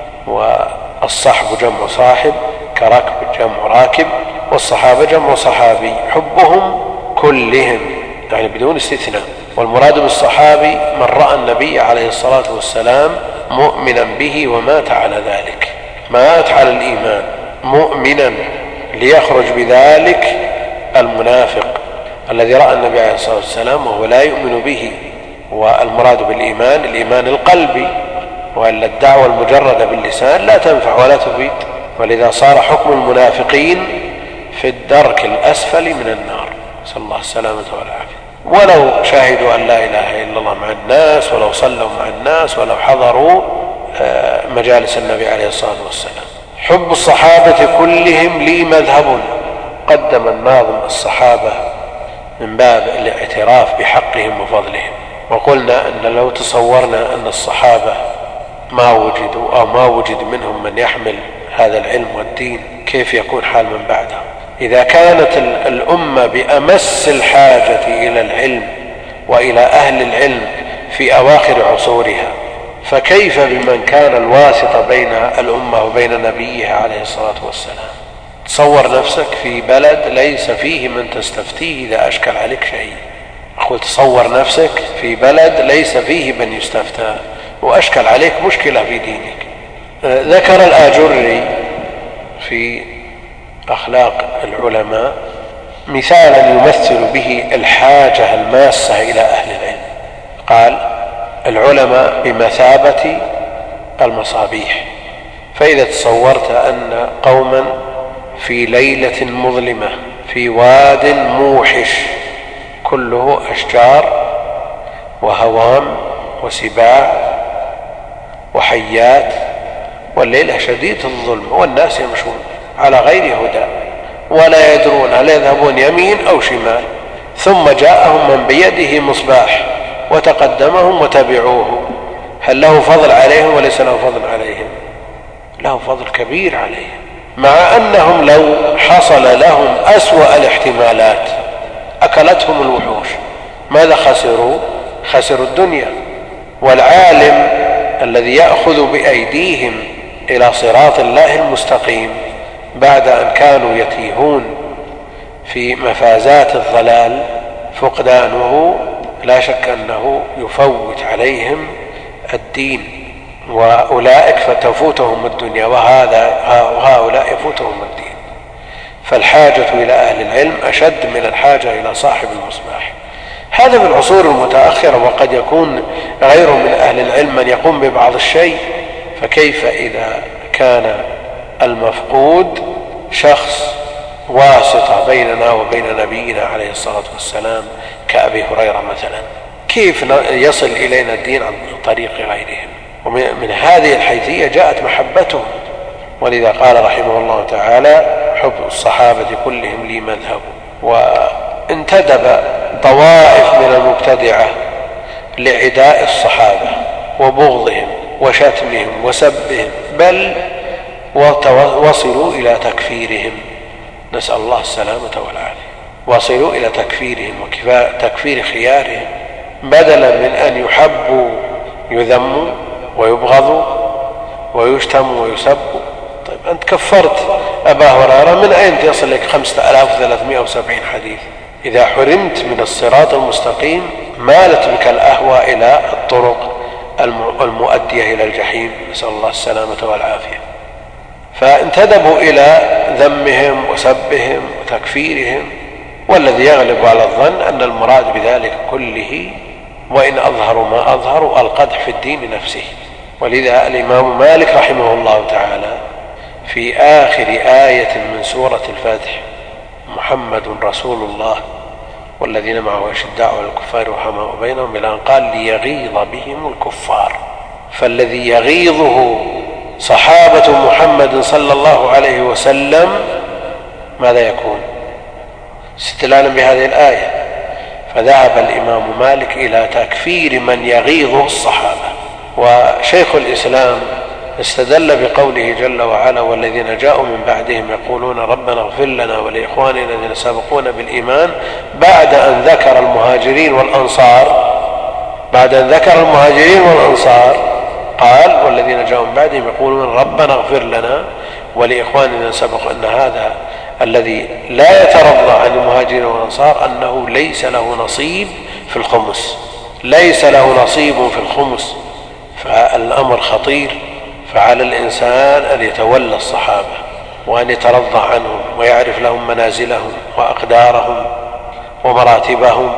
والصحب جمع صاحب، كركب جمع راكب، والصحابة جمع صحابي. حبهم كلهم يعني بدون استثناء. والمراد بالصحابي من رأى النبي عليه الصلاة والسلام مؤمنا به ومات على ذلك، مات على الإيمان مؤمنا، ليخرج بذلك المنافق الذي رأى النبي عليه الصلاة والسلام وهو لا يؤمن به. والمراد بالإيمان الإيمان القلبي، وإلا الدعوة المجردة باللسان لا تنفع ولا تفيد. ولذا صار حكم المنافقين في الدرك الأسفل من النار، نسأل الله السلامة والعافية. ولو شاهدوا أن لا إله إلا الله مع الناس، ولو صلوا مع الناس، ولو حضروا مجالس النبي عليه الصلاة والسلام. حب الصحابة كلهم لي مذهب. قدم الناظم الصحابة من باب الاعتراف بحقهم وفضلهم، وقلنا أن لو تصورنا أن الصحابة ما وجدوا أو ما وجد منهم من يحمل هذا العلم والدين، كيف يكون حال من بعده؟ إذا كانت الأمة بأمس الحاجة إلى العلم وإلى أهل العلم في أواخر عصورها، فكيف بمن كان الواسطة بين الأمة وبين نبيها عليه الصلاة والسلام؟ تصور نفسك في بلد ليس فيه من تستفتيه إذا أشكل عليك شيء. أقول تصور نفسك في بلد ليس فيه من يستفتى وأشكل عليك مشكلة في دينك. ذكر الآجري في أخلاق العلماء مثالا يمثل به الحاجة الماسة إلى أهل العلم. قال: العلماء بمثابة المصابيح، فإذا تصورت أن قوما في ليلة مظلمة في واد موحش كله أشجار وهوام وسباع وحيات، والليلة شديد الظلم والناس يمشون على غير هدى ولا يدرون هل يذهبون يمين أو شمال، ثم جاءهم من بيده مصباح وتقدمهم وتبعوه، هل له فضل عليهم وليس له فضل عليهم؟ له فضل كبير عليهم، مع أنهم لو حصل لهم أسوأ الاحتمالات أكلتهم الوحوش ماذا خسروا؟ خسروا الدنيا. والعالم الذي يأخذ بأيديهم إلى صراط الله المستقيم بعد أن كانوا يتيهون في مفازات الضلال، فقدانه لا شك أنه يفوت عليهم الدين، وأولئك فتفوتهم الدنيا وهذا وهؤلاء يفوتهم الدين. فالحاجة إلى أهل العلم أشد من الحاجة إلى صاحب المصباح. هذا في العصور المتأخرة، وقد يكون غير من أهل العلم من يقوم ببعض الشيء، فكيف إذا كان المفقود شخص واسطة بيننا وبين نبينا عليه الصلاة والسلام كأبي هريرة مثلا؟ كيف يصل إلينا الدين عن طريق غيرهم؟ ومن هذه الحيثية جاءت محبتهم، ولذا قال رحمه الله تعالى: حب الصحابة كلهم لي مذهب. وانتدب طوائف من المبتدعة لعداء الصحابة وبغضهم وشتمهم وسبهم، بل وصلوا إلى تكفيرهم، نسأل الله السلامة والعافية. وصلوا إلى تكفيرهم وتكفير خيارهم، بدلا من أن يحبوا يذموا ويبغضوا ويشتموا ويسبوا. طيب أنت كفرت أبا هريرة، من أين يصل لك خمسة آلاف وثلاثمائة وسبعين حديث؟ إذا حرمت من الصراط المستقيم مالت بك الأهوى إلى الطرق المؤدية إلى الجحيم، نسأل الله السلامة والعافية. فانتدبوا إلى ذمهم وسبهم وتكفيرهم، والذي يغلب على الظن أن المراد بذلك كله وإن أظهروا ما أظهروا القدح في الدين نفسه. ولذا الإمام مالك رحمه الله تعالى في آخر آية من سورة الفتح: محمد رسول الله والذين معه أشداء على الكفار رحماء بينهم، إلى أن قال: ليغيظ بهم الكفار. فالذي يغيظه صحابة محمد صلى الله عليه وسلم ماذا يكون؟ استدلالا بهذه الآية، فذهب الإمام مالك إلى تكفير من يغيظه الصحابة. وشيخ الإسلام استدل بقوله جل وعلا: والذين جاءوا من بعدهم يقولون ربنا اغفر لنا ولإخواننا الذين سبقونا بالإيمان، بعد أن ذكر المهاجرين والأنصار بعد أن ذكر المهاجرين والأنصار قال: والذين جاءوا من بعدهم يقولون ربنا اغفر لنا ولإخواننا الذين سبقوا، أن هذا الذي لا يترضى عن المهاجرين والأنصار أنه ليس له نصيب في الخمس، ليس له نصيب في الخمس. فالأمر خطير، فعلى الإنسان أن يتولى الصحابة وأن يترضى عنهم ويعرف لهم منازلهم وأقدارهم ومراتبهم.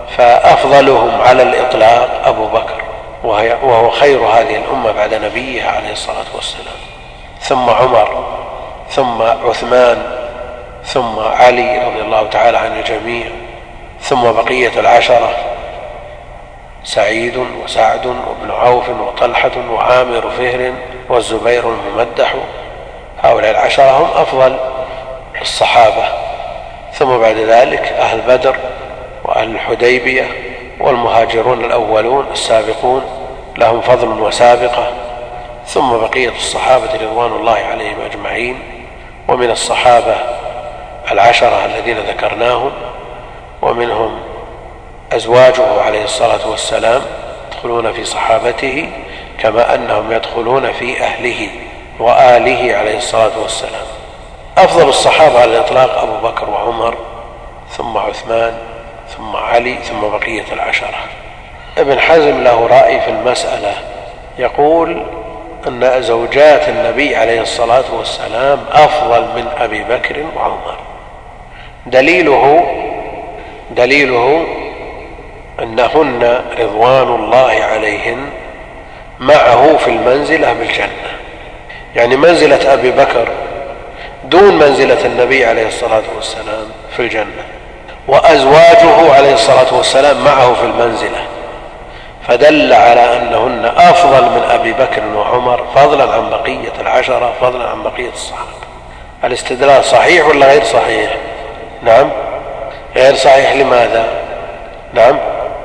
فأفضلهم على الإطلاق أبو بكر، وهو خير هذه الأمة بعد نبيها عليه الصلاة والسلام، ثم عمر، ثم عثمان، ثم علي رضي الله تعالى عن الجميع، ثم بقية العشرة: سعيد وسعد وابن عوف وطلحة وعامر فهر والزبير الممدح. هؤلاء العشرة هم أفضل الصحابة. ثم بعد ذلك أهل بدر وأهل الحديبية والمهاجرون الأولون السابقون لهم فضل وسابقة، ثم بقية الصحابة رضوان الله عليهم أجمعين، ومن الصحابة العشرة الذين ذكرناهم، ومنهم أزواجه عليه الصلاة والسلام يدخلون في صحابته كما أنهم يدخلون في أهله وآله عليه الصلاة والسلام. أفضل الصحابة على الإطلاق أبو بكر وعمر، ثم عثمان، ثم علي، ثم بقية العشرة. ابن حزم له رأي في المسألة، يقول أن زوجات النبي عليه الصلاة والسلام أفضل من أبي بكر وعمر. دليله دليله أنهن رضوان الله عليهن معه في المنزلة بالجنة، يعني منزلة أبي بكر دون منزلة النبي عليه الصلاة والسلام في الجنة، وأزواجه عليه الصلاة والسلام معه في المنزلة، فدل على أنهن أفضل من أبي بكر وعمر فضلا عن بقية العشرة، فضلا عن بقية الصحابة. الاستدلال صحيح ولا غير صحيح؟ نعم غير صحيح. لماذا؟ نعم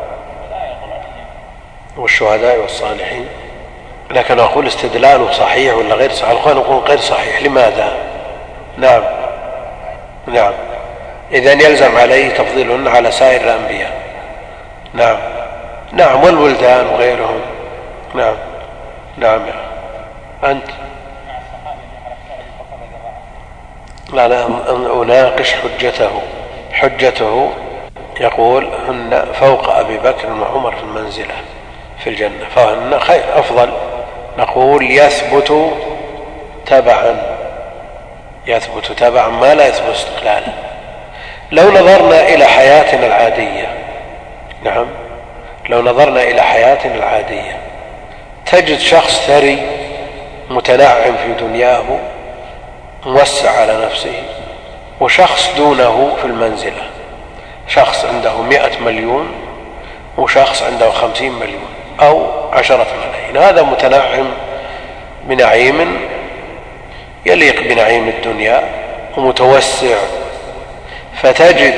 والشهداء والصالحين. لكن أقول استدلاله صحيح ولا غير صحيح؟ الأخوان يقولون غير صحيح. لماذا؟ نعم نعم إذن يلزم عليه تفضيلهن على سائر الأنبياء. نعم نعم والولدان وغيرهم. نعم نعم أنت لا لا أناقش حجته. حجته يقول هن فوق أبي بكر وعمر في المنزلة في الجنة، فهن خير أفضل. نقول يثبت تبعا يثبت تبعا ما لا يثبت استقلالا. لو نظرنا إلى حياتنا العادية، نعم لو نظرنا إلى حياتنا العادية تجد شخص ثري متنعم في دنياه موسع على نفسه، وشخص دونه في المنزلة، شخص عنده مئة مليون وشخص عنده خمسين مليون أو عشرة ملايين. هذا متنعم بنعيم يليق بنعيم الدنيا ومتوسع، فتجد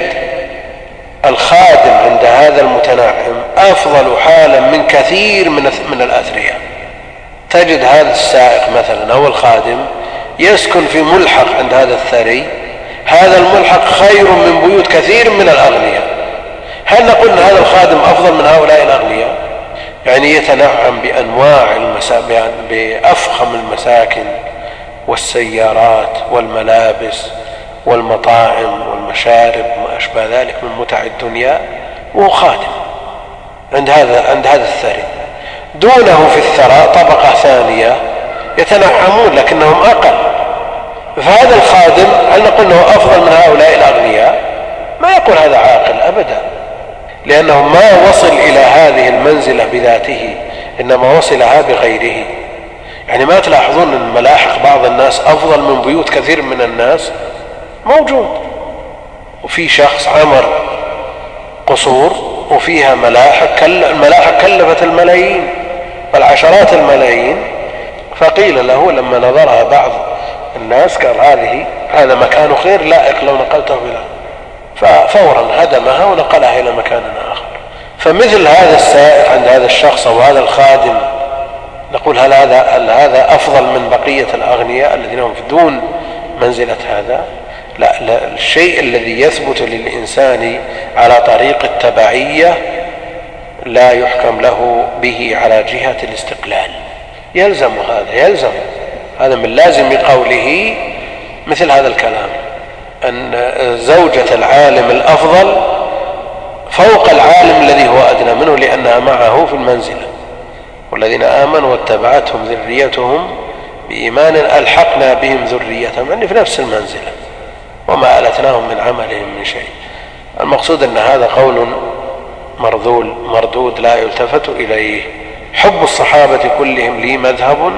الخادم عند هذا المتنعم أفضل حالا من كثير من الأثرياء. تجد هذا السائق مثلا أو الخادم يسكن في ملحق عند هذا الثري، هذا الملحق خير من بيوت كثير من الأغنياء. هل نقول أن هذا الخادم أفضل من هؤلاء الأغنياء؟ يعني يتنعم بأنواع المساكن، بأفخم المساكن والسيارات والملابس والمطاعم والمشارب وما أشبه ذلك من متع الدنيا، وهو خادم عند هذا عند هذا الثري. دونه في الثراء طبقة ثانية يتنعمون لكنهم أقل. فهذا الخادم هل نقول أنه أفضل من هؤلاء الأغنياء؟ ما يقول هذا عاقل أبدا، لأنه ما وصل إلى هذه المنزلة بذاته، إنما وصلها بغيره. يعني ما تلاحظون أن ملاحق بعض الناس أفضل من بيوت كثير من الناس؟ موجود. وفي شخص عمر قصور وفيها ملاحق، الملاحق كلفت الملايين والعشرات الملايين، فقيل له لما نظرها بعض الناس قال هذه هذا مكان خير لائق لو نقلته إلى، ففورا هدمها ونقلها إلى مكان آخر. فمثل هذا السائق عند هذا الشخص أو هذا الخادم نقول هل هذا هل هذا أفضل من بقية الأغنياء الذين هم في دون منزلة هذا؟ لا, لا الشيء الذي يثبت للإنسان على طريق التبعية لا يحكم له به على جهة الاستقلال. يلزم هذا يلزم هذا من لازم قوله مثل هذا الكلام، أن زوجة العالم الأفضل فوق العالم الذي هو أدنى منه لأنها معه في المنزلة. والذين آمنوا واتبعتهم ذريتهم بإيمان ألحقنا بهم ذريتهم، يعني في نفس المنزلة وما ألتناهم من عملهم من شيء. المقصود أن هذا قول مرذول مردود لا يلتفت إليه. حب الصحابة كلهم لي مذهب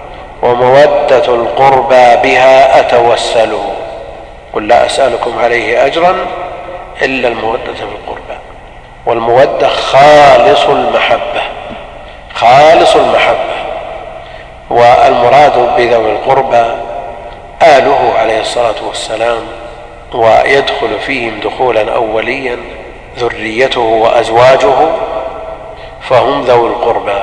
ومودة القربى بها أتوسل، قل لا أسألكم عليه أجرا إلا المودة في القربى. والمودة خالص المحبة خالص المحبة والمراد بذوي القربى آله عليه الصلاة والسلام، ويدخل فيهم دخولا أوليا ذريته وأزواجه فهم ذوي القربى،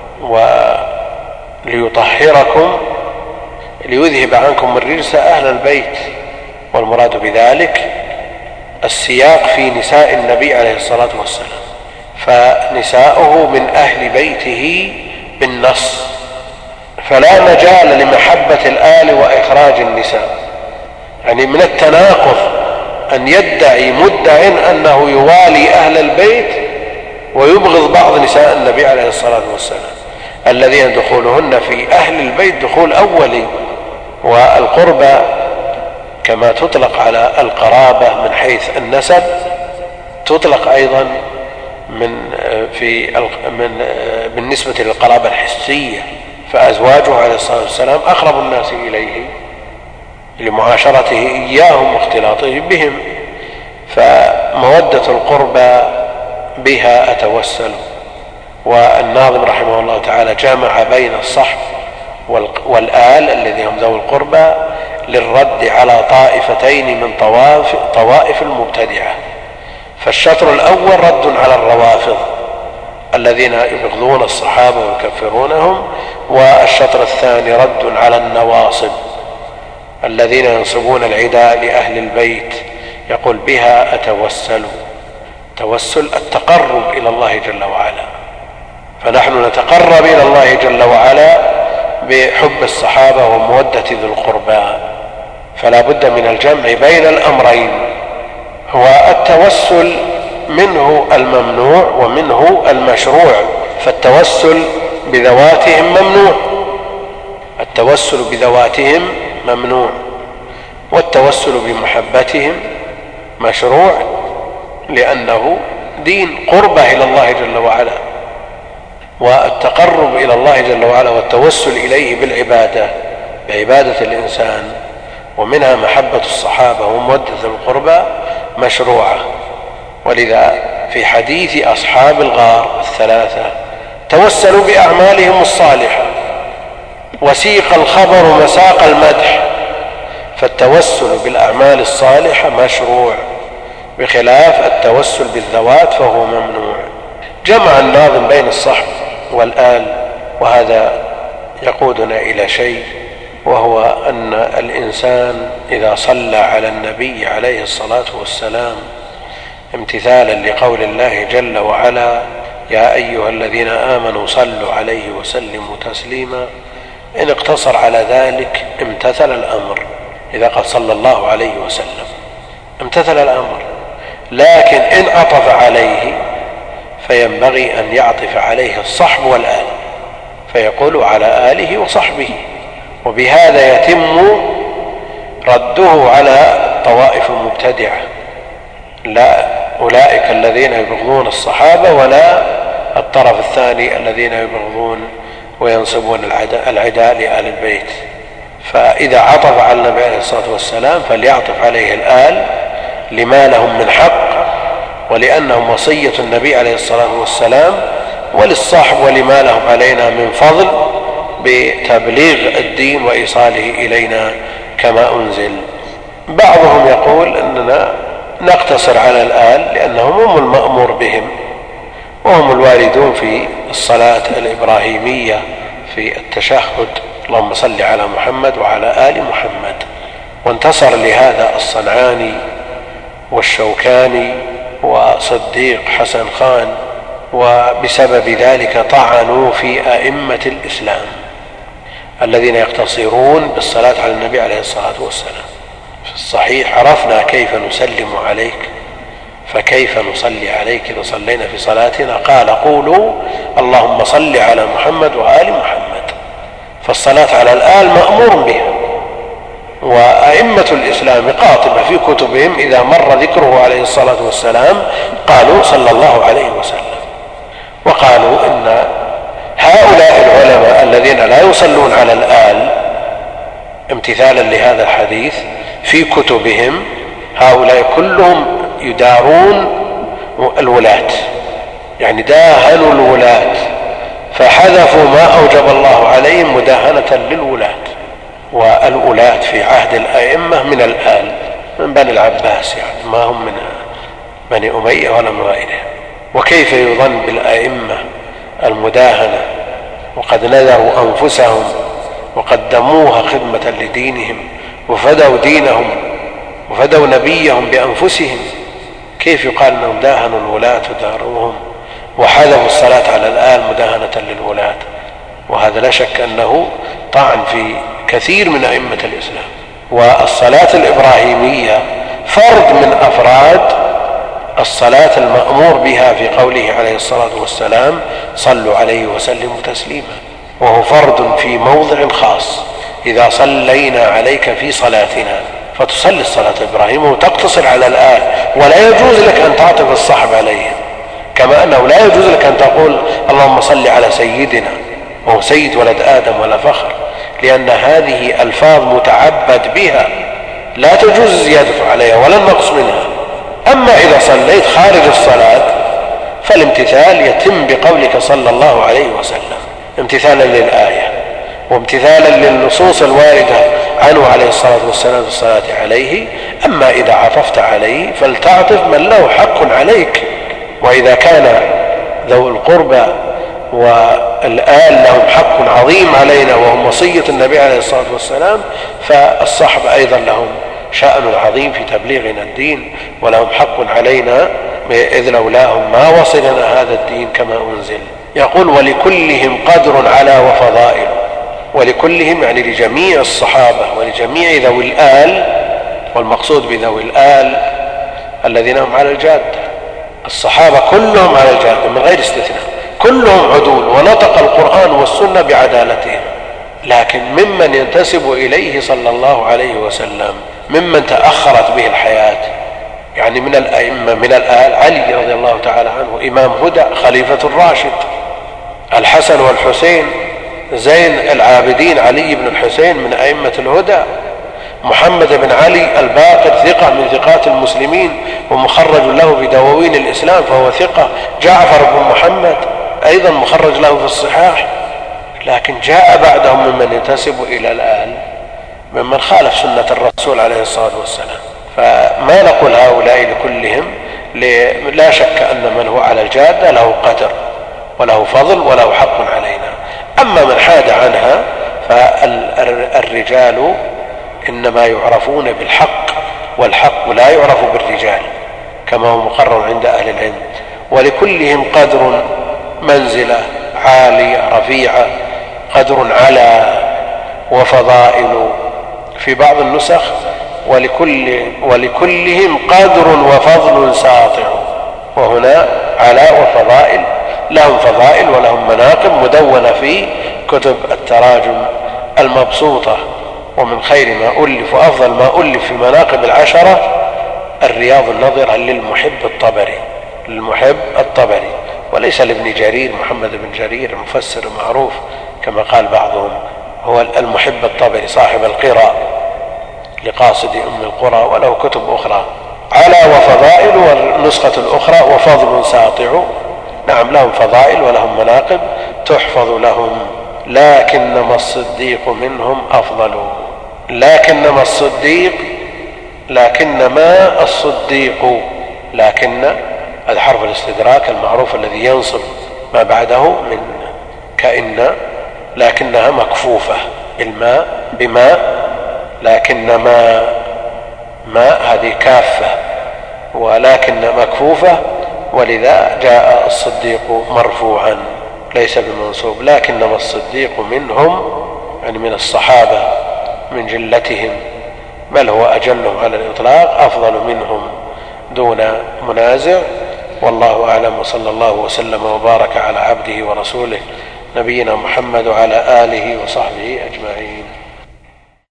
وليطهركم ليذهب عنكم الرجس أهل البيت. والمراد بذلك السياق في نساء النبي عليه الصلاة والسلام، فنساؤه من أهل بيته بالنص، فلا مجال لمحبة الآل وإخراج النساء. يعني من التناقض أن يدعي مدع أنه يوالي أهل البيت ويبغض بعض نساء النبي عليه الصلاة والسلام الذين دخولهن في أهل البيت دخول أولي. والقربى كما تطلق على القرابة من حيث النسب تطلق أيضا من في من بالنسبة للقرابة الحسية، فأزواجه عليه الصلاة والسلام أقرب الناس إليه لمعاشرته إياهم واختلاطه بهم، فمودة القربى بها أتوسل. والناظم رحمه الله تعالى جمع بين الصحب والآل الذين هم ذوي القربى للرد على طائفتين من طوائف, طوائف المبتدعة. فالشطر الأول رد على الروافض الذين يبغضون الصحابة ويكفرونهم، والشطر الثاني رد على النواصب الذين ينصبون العداء لأهل البيت. يقول بها أتوسل، توسل التقرب إلى الله جل وعلا، فنحن نتقرب إلى الله جل وعلا بحب الصحابة ومودة ذي القربى، فلا بد من الجمع بين الأمرين. هو التوسل منه الممنوع ومنه المشروع، فالتوسل بذواتهم ممنوع، التوسل بذواتهم ممنوع، والتوسل بمحبتهم مشروع لأنه دين قربة إلى الله جل وعلا. والتقرب إلى الله جل وعلا والتوسل إليه بالعبادة بعبادة الإنسان ومنها محبة الصحابة ومودة القربى مشروعة. ولذا في حديث أصحاب الغار الثلاثة توسلوا بأعمالهم الصالحة وسيق الخبر مساق المدح، فالتوسل بالأعمال الصالحة مشروع بخلاف التوسل بالذوات فهو ممنوع. جمع الناظم بين الصحب والآل، وهذا يقودنا إلى شيء، وهو أن الإنسان إذا صلى على النبي عليه الصلاة والسلام امتثالا لقول الله جل وعلا يا أيها الذين آمنوا صلوا عليه وسلموا تسليما، إن اقتصر على ذلك امتثل الأمر. إذا قال صلى الله عليه وسلم امتثل الأمر، لكن إن عطف عليه فينبغي أن يعطف عليه الصحب والآل، فيقول على آله وصحبه، وبهذا يتم رده على طوائف المبتدعة، لا أولئك الذين يبغضون الصحابة ولا الطرف الثاني الذين يبغضون وينصبون العداء لآل البيت. فإذا عطف على النبي عليه الصلاة والسلام فليعطف عليه الآل لما لهم من حق ولأنهم وصية النبي عليه الصلاة والسلام، وللصاحب ولما لهم علينا من فضل بتبليغ الدين وإيصاله إلينا كما أنزل. بعضهم يقول أننا نقتصر على الآل لأنهم هم المأمور بهم وهم الواردون في الصلاة الإبراهيمية في التشهد اللهم صل على محمد وعلى آل محمد. وانتصر لهذا الصنعاني والشوكاني وصديق حسن خان، وبسبب ذلك طعنوا في أئمة الإسلام الذين يقتصرون بالصلاة على النبي عليه الصلاة والسلام. في الصحيح عرفنا كيف نسلم عليك فكيف نصلي عليك إذا صلينا في صلاتنا؟ قال قولوا اللهم صل على محمد وآل محمد. فالصلاة على الآل مأمور بها، وأئمة الإسلام قاطبة في كتبهم إذا مر ذكره عليه الصلاة والسلام قالوا صلى الله عليه وسلم. وقالوا إن هؤلاء العلماء الذين لا يصلون على الآل امتثالا لهذا الحديث في كتبهم هؤلاء كلهم يدارون الولاة، يعني داهنوا الولاة فحذفوا ما أوجب الله عليهم مداهنة للولاة. والولاة في عهد الأئمة من الآل من بني العباس، يعني ما هم من بني أمية ولا من غيرهم. وكيف يظن بالأئمة المداهنة، وقد نذروا أنفسهم وقدموها خدمة لدينهم وفدوا دينهم وفدوا نبيهم بأنفسهم، كيف يقال أنهم داهنوا الولاة وداروهم وحذفوا الصلاة على الآل مداهنة للولاة؟ وهذا لا شك أنه طعن في كثير من أئمة الإسلام. والصلاة الإبراهيمية فرد من أفراد الصلاة المأمور بها في قوله عليه الصلاة والسلام صلوا عليه وسلموا تسليما، وهو فرد في موضع خاص. إذا صلينا عليك في صلاتنا فتصلي الصلاة الإبراهيمية وتقتصر على الآل، ولا يجوز لك أن تعطف الصحب عليهم، كما أنه لا يجوز لك أن تقول اللهم صل على سيدنا وهو سيد ولد آدم ولا فخر، لأن هذه ألفاظ متعبد بها لا تجوز الزيادة عليها ولا النقص منها. أما إذا صليت خارج الصلاة فالامتثال يتم بقولك صلى الله عليه وسلم امتثالا للآية وامتثالا للنصوص الواردة عنه عليه الصلاة والسلام في الصلاة عليه. أما إذا عطفت عليه فلتعطف من له حق عليك، وإذا كان ذو القربى والآل لهم حق عظيم علينا وهم وصية النبي عليه الصلاة والسلام، فالصحب أيضا لهم شأن عظيم في تبليغنا الدين ولهم حق علينا، إذ لولاهم ما وصلنا هذا الدين كما أنزل. يقول ولكلهم قدر على وفضائل، ولكلهم يعني لجميع الصحابة ولجميع ذوي الآل، والمقصود بذوي الآل الذين هم على الجادة. الصحابة كلهم على الجادة من غير استثناء، كلهم عدول ونطق القرآن والسنة بعدالتهم، لكن ممن ينتسب إليه صلى الله عليه وسلم ممن تأخرت به الحياة، يعني من الأئمة من الآل علي رضي الله تعالى عنه إمام هدى خليفة الراشد، الحسن والحسين زين العابدين علي بن الحسين من أئمة الهدى، محمد بن علي الباقر ثقة من ثقات المسلمين ومخرج له في دواوين الإسلام فهو ثقة، جعفر بن محمد أيضا مخرج له في الصحاح. لكن جاء بعدهم ممن ينتسب إلى الآل ممن خالف سنة الرسول عليه الصلاة والسلام، فما نقول هؤلاء لكلهم، لا شك أن من هو على الجادة له قدر وله فضل وله حق علينا. أما من حاد عنها فالرجال إنما يعرفون بالحق، والحق لا يعرف بالرجال كما هو مقرر عند أهل العلم. ولكلهم قدر منزلة عالية رفيعة، قدر على وفضائل، في بعض النسخ ولكل ولكلهم قدر وفضل ساطع، وهنا علاء وفضائل، لهم فضائل ولهم مناقب مدونة في كتب التراجم المبسوطة. ومن خير ما ألف وأفضل ما ألف في مناقب العشرة الرياض النظرة للمحب الطبري، للمحب الطبري وليس لابن جرير محمد بن جرير المفسر المعروف كما قال بعضهم، هو المحب الطبري صاحب القراء لقاصد أم القرى، وله كتب أخرى على وفضائل، والنسخة الأخرى وفضل ساطع. نعم لهم فضائل ولهم مناقب تحفظ لهم، لكنما الصديق منهم أفضل. لكنما الصديق لكنما الصديق لكن هذا حرف الاستدراك المعروف الذي ينصب ما بعده من كأن، لكنها مكفوفة الماء بماء، لكنما ماء هذه كافة، ولكن مكفوفة، ولذا جاء الصديق مرفوعا ليس بمنصوب. لكنما الصديق منهم يعني من الصحابة من جلتهم، بل هو أجلهم على الإطلاق، أفضل منهم دون منازع. والله أعلم، وصلى الله وسلم وبارك على عبده ورسوله نبينا محمد وعلى آله وصحبه أجمعين.